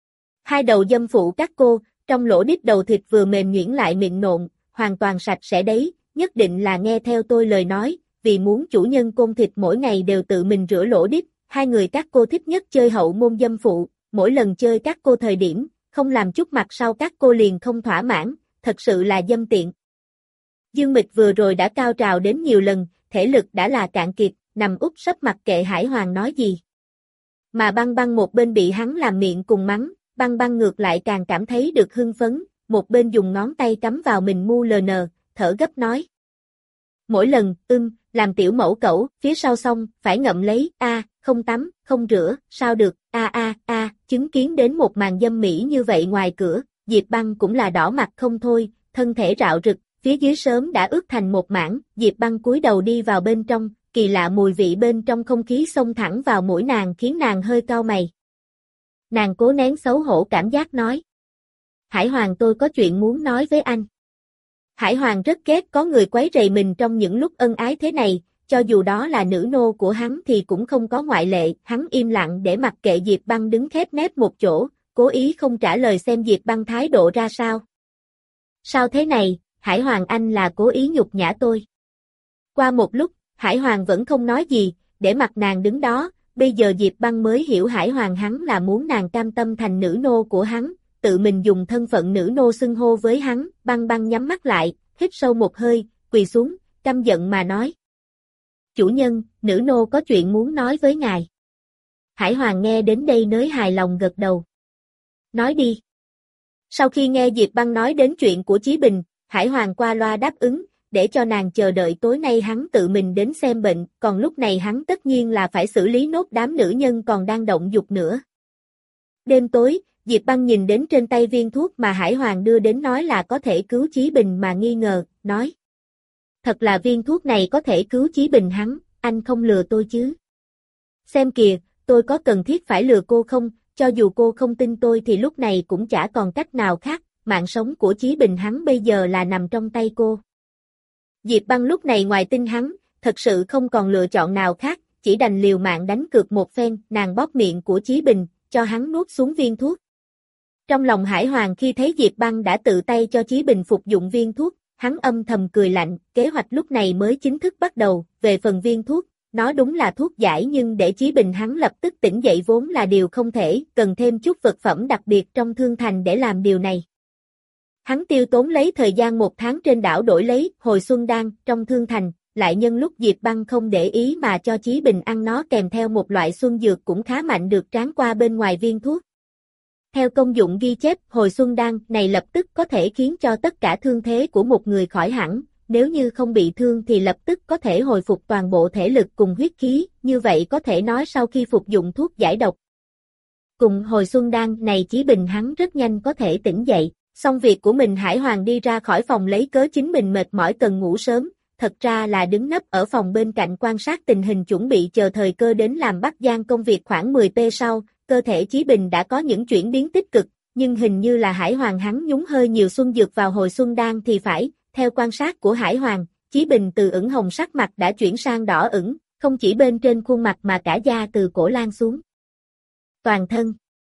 Hai đầu dâm phụ các cô, trong lỗ đít đầu thịt vừa mềm nhuyễn lại mịn nộn, hoàn toàn sạch sẽ đấy, nhất định là nghe theo tôi lời nói, vì muốn chủ nhân côn thịt mỗi ngày đều tự mình rửa lỗ đít, hai người các cô thích nhất chơi hậu môn dâm phụ, mỗi lần chơi các cô thời điểm, không làm chút mặt sau các cô liền không thỏa mãn, thật sự là dâm tiện. Dương Mịch vừa rồi đã cao trào đến nhiều lần, thể lực đã là cạn kiệt, nằm úp sấp mặc kệ Hải Hoàng nói gì. Mà Băng Băng một bên bị hắn làm miệng cùng mắng, Băng Băng ngược lại càng cảm thấy được hưng phấn, một bên dùng ngón tay cắm vào mình mu LN, thở gấp nói. Mỗi lần, làm tiểu mẫu cẩu, phía sau xong, phải ngậm lấy, không tắm, không rửa, sao được, chứng kiến đến một màn dâm mỹ như vậy ngoài cửa, Diệp Băng cũng là đỏ mặt không thôi, thân thể rạo rực, phía dưới sớm đã ướt thành một mảng, Diệp Băng cúi đầu đi vào bên trong, kỳ lạ mùi vị bên trong không khí xông thẳng vào mũi nàng khiến nàng hơi cau mày. Nàng cố nén xấu hổ cảm giác nói. Hải Hoàng tôi có chuyện muốn nói với anh. Hải Hoàng rất ghét có người quấy rầy mình trong những lúc ân ái thế này, cho dù đó là nữ nô của hắn thì cũng không có ngoại lệ, hắn im lặng để mặc kệ Diệp Băng đứng khép nép một chỗ, cố ý không trả lời xem Diệp Băng thái độ ra sao. Sao thế này, Hải Hoàng anh là cố ý nhục nhã tôi. Qua một lúc, Hải Hoàng vẫn không nói gì, để mặc nàng đứng đó, bây giờ Diệp Băng mới hiểu Hải Hoàng hắn là muốn nàng cam tâm thành nữ nô của hắn, tự mình dùng thân phận nữ nô xưng hô với hắn, Băng Băng nhắm mắt lại, hít sâu một hơi, quỳ xuống, căm giận mà nói. Chủ nhân, nữ nô có chuyện muốn nói với ngài. Hải Hoàng nghe đến đây nới hài lòng gật đầu. Nói đi. Sau khi nghe Diệp Băng nói đến chuyện của Chí Bình, Hải Hoàng qua loa đáp ứng, để cho nàng chờ đợi tối nay hắn tự mình đến xem bệnh, còn lúc này hắn tất nhiên là phải xử lý nốt đám nữ nhân còn đang động dục nữa. Đêm tối, Diệp Băng nhìn đến trên tay viên thuốc mà Hải Hoàng đưa đến nói là có thể cứu Chí Bình mà nghi ngờ, nói. Thật là viên thuốc này có thể cứu Chí Bình hắn, anh không lừa tôi chứ. Xem kìa, tôi có cần thiết phải lừa cô không, cho dù cô không tin tôi thì lúc này cũng chả còn cách nào khác, mạng sống của Chí Bình hắn bây giờ là nằm trong tay cô. Diệp Băng lúc này ngoài tin hắn, thật sự không còn lựa chọn nào khác, chỉ đành liều mạng đánh cược một phen, nàng bóp miệng của Chí Bình, cho hắn nuốt xuống viên thuốc. Trong lòng Hải Hoàng khi thấy Diệp Băng đã tự tay cho Chí Bình phục dụng viên thuốc, hắn âm thầm cười lạnh, kế hoạch lúc này mới chính thức bắt đầu, về phần viên thuốc, nó đúng là thuốc giải nhưng để Chí Bình hắn lập tức tỉnh dậy vốn là điều không thể, cần thêm chút vật phẩm đặc biệt trong thương thành để làm điều này. Hắn tiêu tốn lấy thời gian 1 tháng trên đảo đổi lấy hồi xuân đan trong thương thành, lại nhân lúc Diệp Băng không để ý mà cho Chí Bình ăn nó kèm theo một loại xuân dược cũng khá mạnh được tráng qua bên ngoài viên thuốc. Theo công dụng ghi chép, hồi xuân đan này lập tức có thể khiến cho tất cả thương thế của một người khỏi hẳn, nếu như không bị thương thì lập tức có thể hồi phục toàn bộ thể lực cùng huyết khí, như vậy có thể nói sau khi phục dụng thuốc giải độc. Cùng hồi xuân đan này Chí Bình hắn rất nhanh có thể tỉnh dậy, xong việc của mình Hải Hoàng đi ra khỏi phòng lấy cớ chính mình mệt mỏi cần ngủ sớm, thật ra là đứng nấp ở phòng bên cạnh quan sát tình hình chuẩn bị chờ thời cơ đến làm bắt gian công việc khoảng 10p sau. Cơ thể Chí Bình đã có những chuyển biến tích cực, nhưng hình như là Hải Hoàng hắn nhúng hơi nhiều xuân dược vào hồi xuân đan thì phải, theo quan sát của Hải Hoàng, Chí Bình từ ửng hồng sắc mặt đã chuyển sang đỏ ửng, không chỉ bên trên khuôn mặt mà cả da từ cổ lan xuống toàn thân.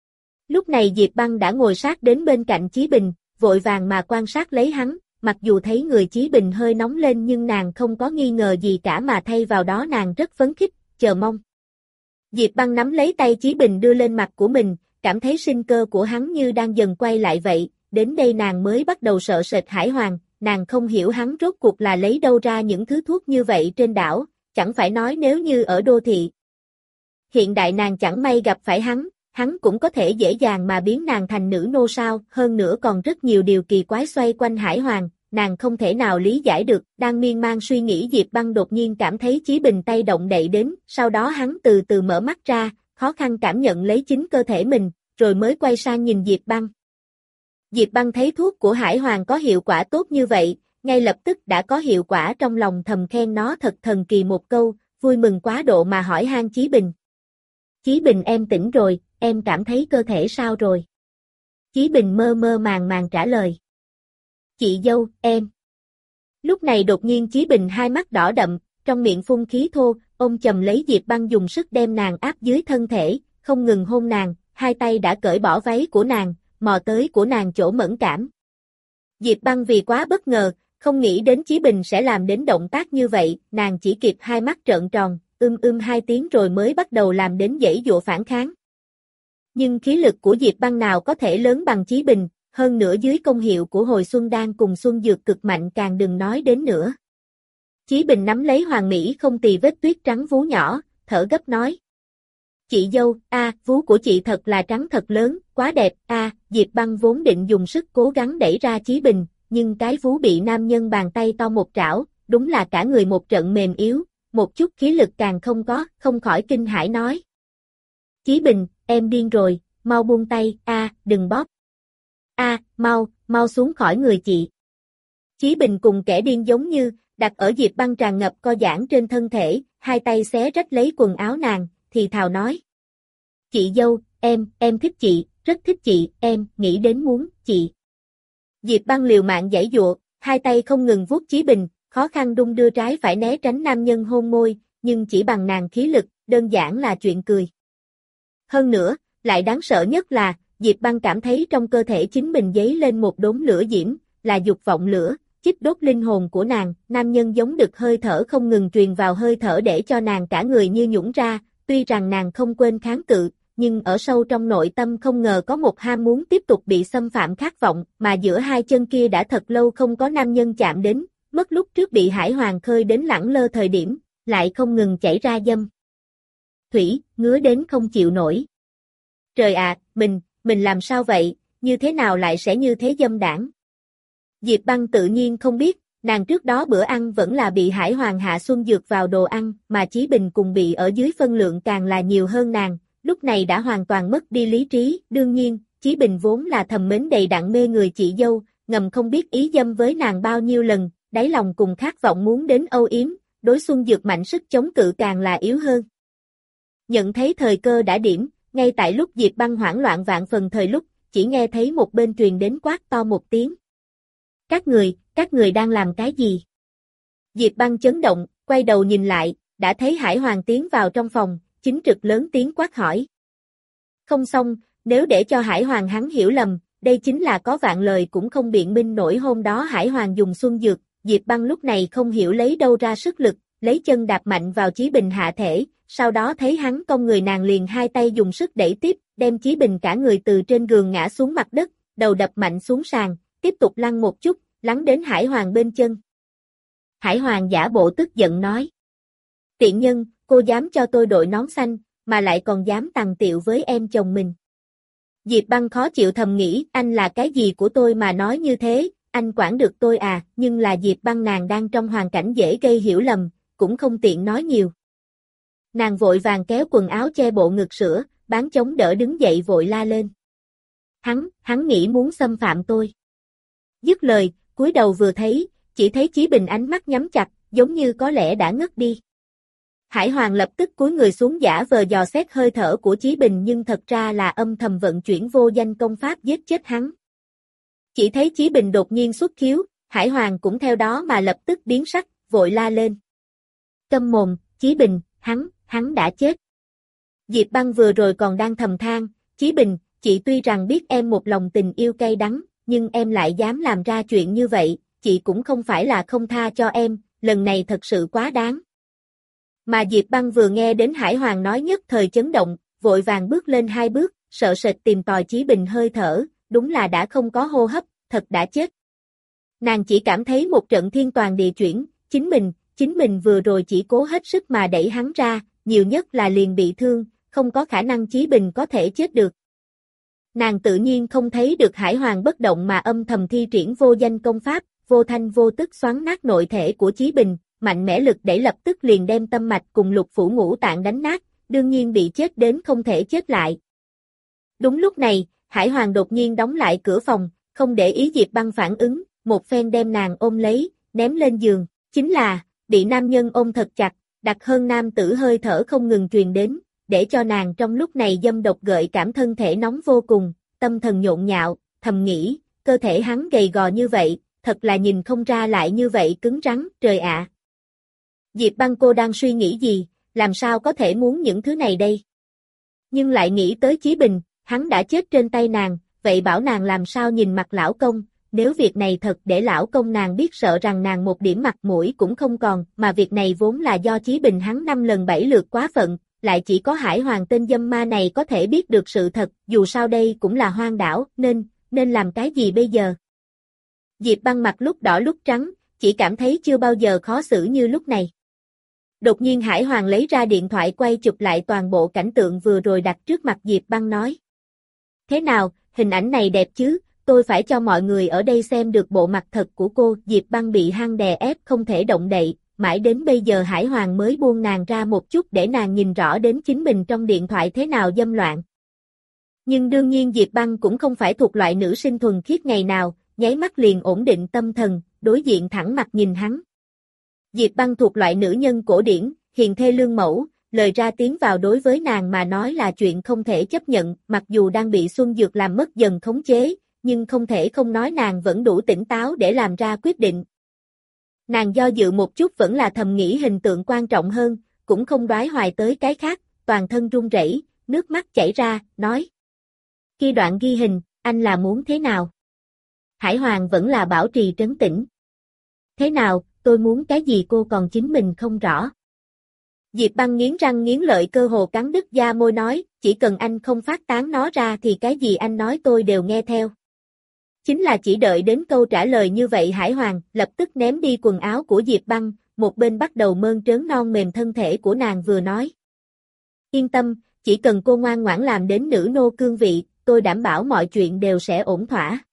Lúc này Diệp Băng đã ngồi sát đến bên cạnh Chí Bình, vội vàng mà quan sát lấy hắn, mặc dù thấy người Chí Bình hơi nóng lên nhưng nàng không có nghi ngờ gì cả mà thay vào đó nàng rất phấn khích, chờ mong. Diệp Băng nắm lấy tay Chí Bình đưa lên mặt của mình, cảm thấy sinh cơ của hắn như đang dần quay lại vậy, đến đây nàng mới bắt đầu sợ sệt Hải Hoàng, nàng không hiểu hắn rốt cuộc là lấy đâu ra những thứ thuốc như vậy trên đảo, chẳng phải nói nếu như ở đô thị. Hiện đại nàng chẳng may gặp phải hắn cũng có thể dễ dàng mà biến nàng thành nữ nô sao, hơn nữa còn rất nhiều điều kỳ quái xoay quanh Hải Hoàng. Nàng không thể nào lý giải được, đang miên man suy nghĩ Diệp Băng đột nhiên cảm thấy Chí Bình tay động đậy đến, sau đó hắn từ từ mở mắt ra, khó khăn cảm nhận lấy chính cơ thể mình, rồi mới quay sang nhìn Diệp Băng. Diệp Băng thấy thuốc của Hải Hoàng có hiệu quả tốt như vậy, ngay lập tức đã có hiệu quả trong lòng thầm khen nó thật thần kỳ một câu, vui mừng quá độ mà hỏi han Chí Bình. Chí Bình em tỉnh rồi, em cảm thấy cơ thể sao rồi? Chí Bình mơ mơ màng màng trả lời. Chị dâu, em. Lúc này đột nhiên Chí Bình hai mắt đỏ đậm, trong miệng phun khí thô, ôm chầm lấy Diệp Băng dùng sức đem nàng áp dưới thân thể, không ngừng hôn nàng, hai tay đã cởi bỏ váy của nàng, mò tới của nàng chỗ mẫn cảm. Diệp Băng vì quá bất ngờ, không nghĩ đến Chí Bình sẽ làm đến động tác như vậy, nàng chỉ kịp hai mắt trợn tròn, hai tiếng rồi mới bắt đầu làm đến giãy giụa phản kháng. Nhưng khí lực của Diệp Băng nào có thể lớn bằng Chí Bình, hơn nữa dưới công hiệu của hồi xuân đan cùng xuân dược cực mạnh càng đừng nói đến nữa. Chí Bình nắm lấy Hoàng Mỹ không tì vết tuyết trắng vú nhỏ, thở gấp nói. Chị dâu, vú của chị thật là trắng thật lớn, quá đẹp, Diệp Băng vốn định dùng sức cố gắng đẩy ra Chí Bình, nhưng cái vú bị nam nhân bàn tay to một trảo, đúng là cả người một trận mềm yếu, một chút khí lực càng không có, không khỏi kinh hãi nói. Chí Bình, em điên rồi, mau buông tay, đừng bóp. Mau xuống khỏi người chị. Chí Bình cùng kẻ điên giống như, đặt ở Diệp Băng tràn ngập co giãn trên thân thể, hai tay xé rách lấy quần áo nàng, thì thào nói. Chị dâu, em thích chị, rất thích chị, em nghĩ đến muốn, chị. Diệp Băng liều mạng giãy giụa, hai tay không ngừng vuốt Chí Bình, khó khăn đung đưa trái phải né tránh nam nhân hôn môi, nhưng chỉ bằng nàng khí lực, đơn giản là chuyện cười. Hơn nữa, lại đáng sợ nhất là, Diệp Băng cảm thấy trong cơ thể chính mình dấy lên một đốm lửa diễm, là dục vọng lửa, chích đốt linh hồn của nàng, nam nhân giống đực hơi thở không ngừng truyền vào hơi thở để cho nàng cả người như nhũn ra, tuy rằng nàng không quên kháng cự, nhưng ở sâu trong nội tâm không ngờ có một ham muốn tiếp tục bị xâm phạm khát vọng, mà giữa hai chân kia đã thật lâu không có nam nhân chạm đến, mất lúc trước bị Hải Hoàng khơi đến lẳng lơ thời điểm, lại không ngừng chảy ra dâm. Thủy, ngứa đến không chịu nổi. Trời ạ, mình làm sao vậy, như thế nào lại sẽ như thế dâm đảng? Diệp Băng tự nhiên không biết, nàng trước đó bữa ăn vẫn là bị Hải Hoàng hạ xuân dược vào đồ ăn, mà Chí Bình cùng bị ở dưới phân lượng càng là nhiều hơn nàng, lúc này đã hoàn toàn mất đi lý trí, đương nhiên, Chí Bình vốn là thầm mến đầy đặn mê người chị dâu, ngầm không biết ý dâm với nàng bao nhiêu lần, đáy lòng cùng khát vọng muốn đến âu yếm, đối Xuân Dược mạnh sức chống cự càng là yếu hơn. Nhận thấy thời cơ đã điểm, ngay tại lúc Diệp Băng hoảng loạn vạn phần thời lúc, chỉ nghe thấy một bên truyền đến quát to một tiếng. Các người đang làm cái gì? Diệp Băng chấn động, quay đầu nhìn lại, đã thấy Hải Hoàng tiến vào trong phòng, chính trực lớn tiếng quát hỏi. Không xong, nếu để cho Hải Hoàng hắn hiểu lầm, đây chính là có vạn lời cũng không biện minh nổi. Hôm đó Hải Hoàng dùng xuân dược, Diệp Băng lúc này không hiểu lấy đâu ra sức lực, lấy chân đạp mạnh vào Chí Bình hạ thể, sau đó thấy hắn cong người nàng liền hai tay dùng sức đẩy tiếp, đem Chí Bình cả người từ trên giường ngã xuống mặt đất, đầu đập mạnh xuống sàn, tiếp tục lăn một chút, lăn đến Hải Hoàng bên chân. Hải Hoàng giả bộ tức giận nói. Tiện nhân, cô dám cho tôi đội nón xanh, mà lại còn dám tằng tiệu với em chồng mình. Diệp Băng khó chịu thầm nghĩ, anh là cái gì của tôi mà nói như thế, anh quản được tôi à, nhưng là Diệp Băng nàng đang trong hoàn cảnh dễ gây hiểu lầm, cũng không tiện nói nhiều. Nàng vội vàng kéo quần áo che bộ ngực sữa, bán chống đỡ đứng dậy vội la lên. Hắn nghĩ muốn xâm phạm tôi. Dứt lời, cúi đầu vừa thấy, chỉ thấy Chí Bình ánh mắt nhắm chặt, giống như có lẽ đã ngất đi. Hải Hoàng lập tức cúi người xuống giả vờ dò xét hơi thở của Chí Bình nhưng thật ra là âm thầm vận chuyển vô danh công pháp giết chết hắn. Chỉ thấy Chí Bình đột nhiên xuất khiếu, Hải Hoàng cũng theo đó mà lập tức biến sắc, vội la lên. Câm mồm, Chí Bình, hắn đã chết. Diệp Băng vừa rồi còn đang thầm than, Chí Bình, chị tuy rằng biết em một lòng tình yêu cay đắng, nhưng em lại dám làm ra chuyện như vậy, chị cũng không phải là không tha cho em, lần này thật sự quá đáng. Mà Diệp Băng vừa nghe đến Hải Hoàng nói nhất thời chấn động, vội vàng bước lên hai bước, sợ sệt tìm tòi Chí Bình hơi thở, đúng là đã không có hô hấp, thật đã chết. Nàng chỉ cảm thấy một trận thiên toàn địa chuyển, chính mình vừa rồi chỉ cố hết sức mà đẩy hắn ra, nhiều nhất là liền bị thương, không có khả năng Chí Bình có thể chết được. Nàng tự nhiên không thấy được Hải Hoàng bất động mà âm thầm thi triển vô danh công pháp, vô thanh vô tức xoắn nát nội thể của Chí Bình, mạnh mẽ lực đẩy lập tức liền đem tâm mạch cùng lục phủ ngũ tạng đánh nát, đương nhiên bị chết đến không thể chết lại. Đúng lúc này, Hải Hoàng đột nhiên đóng lại cửa phòng, không để ý Diệp Băng phản ứng, một phen đem nàng ôm lấy, ném lên giường, chính là, bị nam nhân ôm thật chặt, đặc hơn nam tử hơi thở không ngừng truyền đến, để cho nàng trong lúc này dâm độc gợi cảm thân thể nóng vô cùng, tâm thần nhộn nhạo, thầm nghĩ, cơ thể hắn gầy gò như vậy, thật là nhìn không ra lại như vậy cứng rắn, trời ạ. Diệp Băng cô đang suy nghĩ gì, làm sao có thể muốn những thứ này đây? Nhưng lại nghĩ tới Chí Bình, hắn đã chết trên tay nàng, vậy bảo nàng làm sao nhìn mặt lão công, nếu việc này thật để lão công nàng biết sợ rằng nàng một điểm mặt mũi cũng không còn, mà việc này vốn là do Chí Bình hắn 5 lần 7 lượt quá phận, lại chỉ có Hải Hoàng tên dâm ma này có thể biết được sự thật, dù sao đây cũng là hoang đảo, nên làm cái gì bây giờ? Diệp Băng mặt lúc đỏ lúc trắng, chỉ cảm thấy chưa bao giờ khó xử như lúc này. Đột nhiên Hải Hoàng lấy ra điện thoại quay chụp lại toàn bộ cảnh tượng vừa rồi đặt trước mặt Diệp Băng nói. Thế nào, hình ảnh này đẹp chứ, tôi phải cho mọi người ở đây xem được bộ mặt thật của cô. Diệp Băng bị hăng đè ép không thể động đậy, mãi đến bây giờ Hải Hoàng mới buông nàng ra một chút để nàng nhìn rõ đến chính mình trong điện thoại thế nào dâm loạn. Nhưng đương nhiên Diệp Băng cũng không phải thuộc loại nữ sinh thuần khiết ngày nào, nháy mắt liền ổn định tâm thần, đối diện thẳng mặt nhìn hắn. Diệp Băng thuộc loại nữ nhân cổ điển, hiền thê lương mẫu, lời ra tiếng vào đối với nàng mà nói là chuyện không thể chấp nhận, mặc dù đang bị Xuân Dược làm mất dần khống chế, nhưng không thể không nói nàng vẫn đủ tỉnh táo để làm ra quyết định. Nàng do dự một chút vẫn là thầm nghĩ hình tượng quan trọng hơn, cũng không đoái hoài tới cái khác, toàn thân run rẩy, nước mắt chảy ra, nói. Khi đoạn ghi hình, anh là muốn thế nào? Hải Hoàng vẫn là bảo trì trấn tĩnh. Thế nào, tôi muốn cái gì cô còn chính mình không rõ. Diệp Băng nghiến răng nghiến lợi cơ hồ cắn đứt da môi nói, chỉ cần anh không phát tán nó ra thì cái gì anh nói tôi đều nghe theo. Chính là chỉ đợi đến câu trả lời như vậy Hải Hoàng lập tức ném đi quần áo của Diệp Băng, một bên bắt đầu mơn trớn non mềm thân thể của nàng vừa nói. Yên tâm, chỉ cần cô ngoan ngoãn làm đến nữ nô cương vị, tôi đảm bảo mọi chuyện đều sẽ ổn thỏa.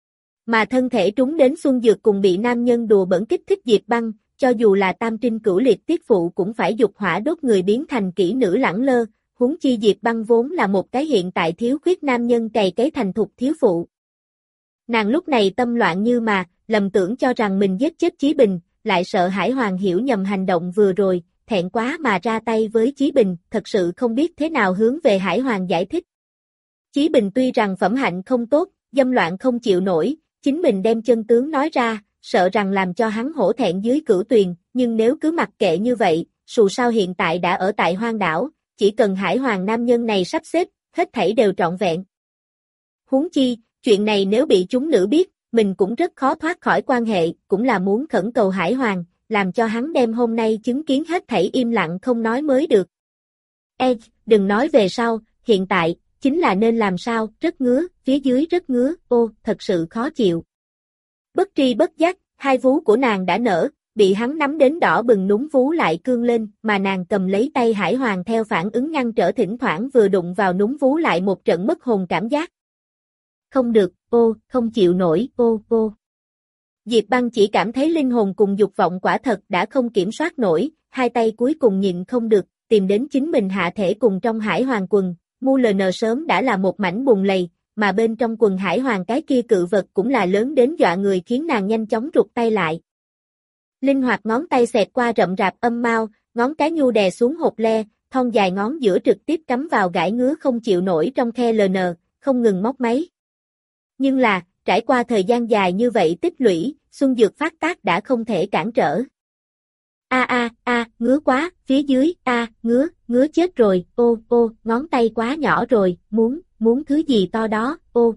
Mà thân thể trúng đến Xuân Dược cùng bị nam nhân đùa bẩn kích thích Diệp Băng, cho dù là tam trinh cửu liệt tiết phụ cũng phải dục hỏa đốt người biến thành kỹ nữ lẳng lơ, huống chi Diệp Băng vốn là một cái hiện tại thiếu khuyết nam nhân cày cấy thành thục thiếu phụ. Nàng lúc này tâm loạn như mà, lầm tưởng cho rằng mình giết chết Chí Bình, lại sợ Hải Hoàng hiểu nhầm hành động vừa rồi, thẹn quá mà ra tay với Chí Bình, thật sự không biết thế nào hướng về Hải Hoàng giải thích. Chí Bình tuy rằng phẩm hạnh không tốt, dâm loạn không chịu nổi, chính mình đem chân tướng nói ra, sợ rằng làm cho hắn hổ thẹn dưới cửu tuyền, nhưng nếu cứ mặc kệ như vậy, dù sao hiện tại đã ở tại hoang đảo, chỉ cần Hải Hoàng nam nhân này sắp xếp, hết thảy đều trọn vẹn. Huống chi, chuyện này nếu bị chúng nữ biết, mình cũng rất khó thoát khỏi quan hệ, cũng là muốn khẩn cầu Hải Hoàng, làm cho hắn đem hôm nay chứng kiến hết thảy im lặng không nói mới được. Đừng nói về sau, hiện tại, chính là nên làm sao, rất ngứa, phía dưới rất ngứa, ô, thật sự khó chịu. Bất tri bất giác, hai vú của nàng đã nở, bị hắn nắm đến đỏ bừng núm vú lại cương lên, mà nàng cầm lấy tay Hải Hoàng theo phản ứng ngăn trở thỉnh thoảng vừa đụng vào núm vú lại một trận mất hồn cảm giác. Không được, ô, không chịu nổi, ô. Diệp Băng chỉ cảm thấy linh hồn cùng dục vọng quả thật đã không kiểm soát nổi, hai tay cuối cùng nhịn không được, tìm đến chính mình hạ thể cùng trong Hải Hoàng quần, MULN sớm đã là một mảnh bùn lầy, mà bên trong quần Hải Hoàng cái kia cự vật cũng là lớn đến dọa người khiến nàng nhanh chóng rụt tay lại. Linh hoạt ngón tay xẹt qua rậm rạp âm mao, ngón cái nhu đè xuống hột le, thon dài ngón giữa trực tiếp cắm vào gãi ngứa không chịu nổi trong khe LN, không ngừng móc máy. Nhưng là, trải qua thời gian dài như vậy tích lũy, xuân dược phát tác đã không thể cản trở. Ngứa quá, phía dưới, ngứa chết rồi, ô, ngón tay quá nhỏ rồi, muốn thứ gì to đó, ô.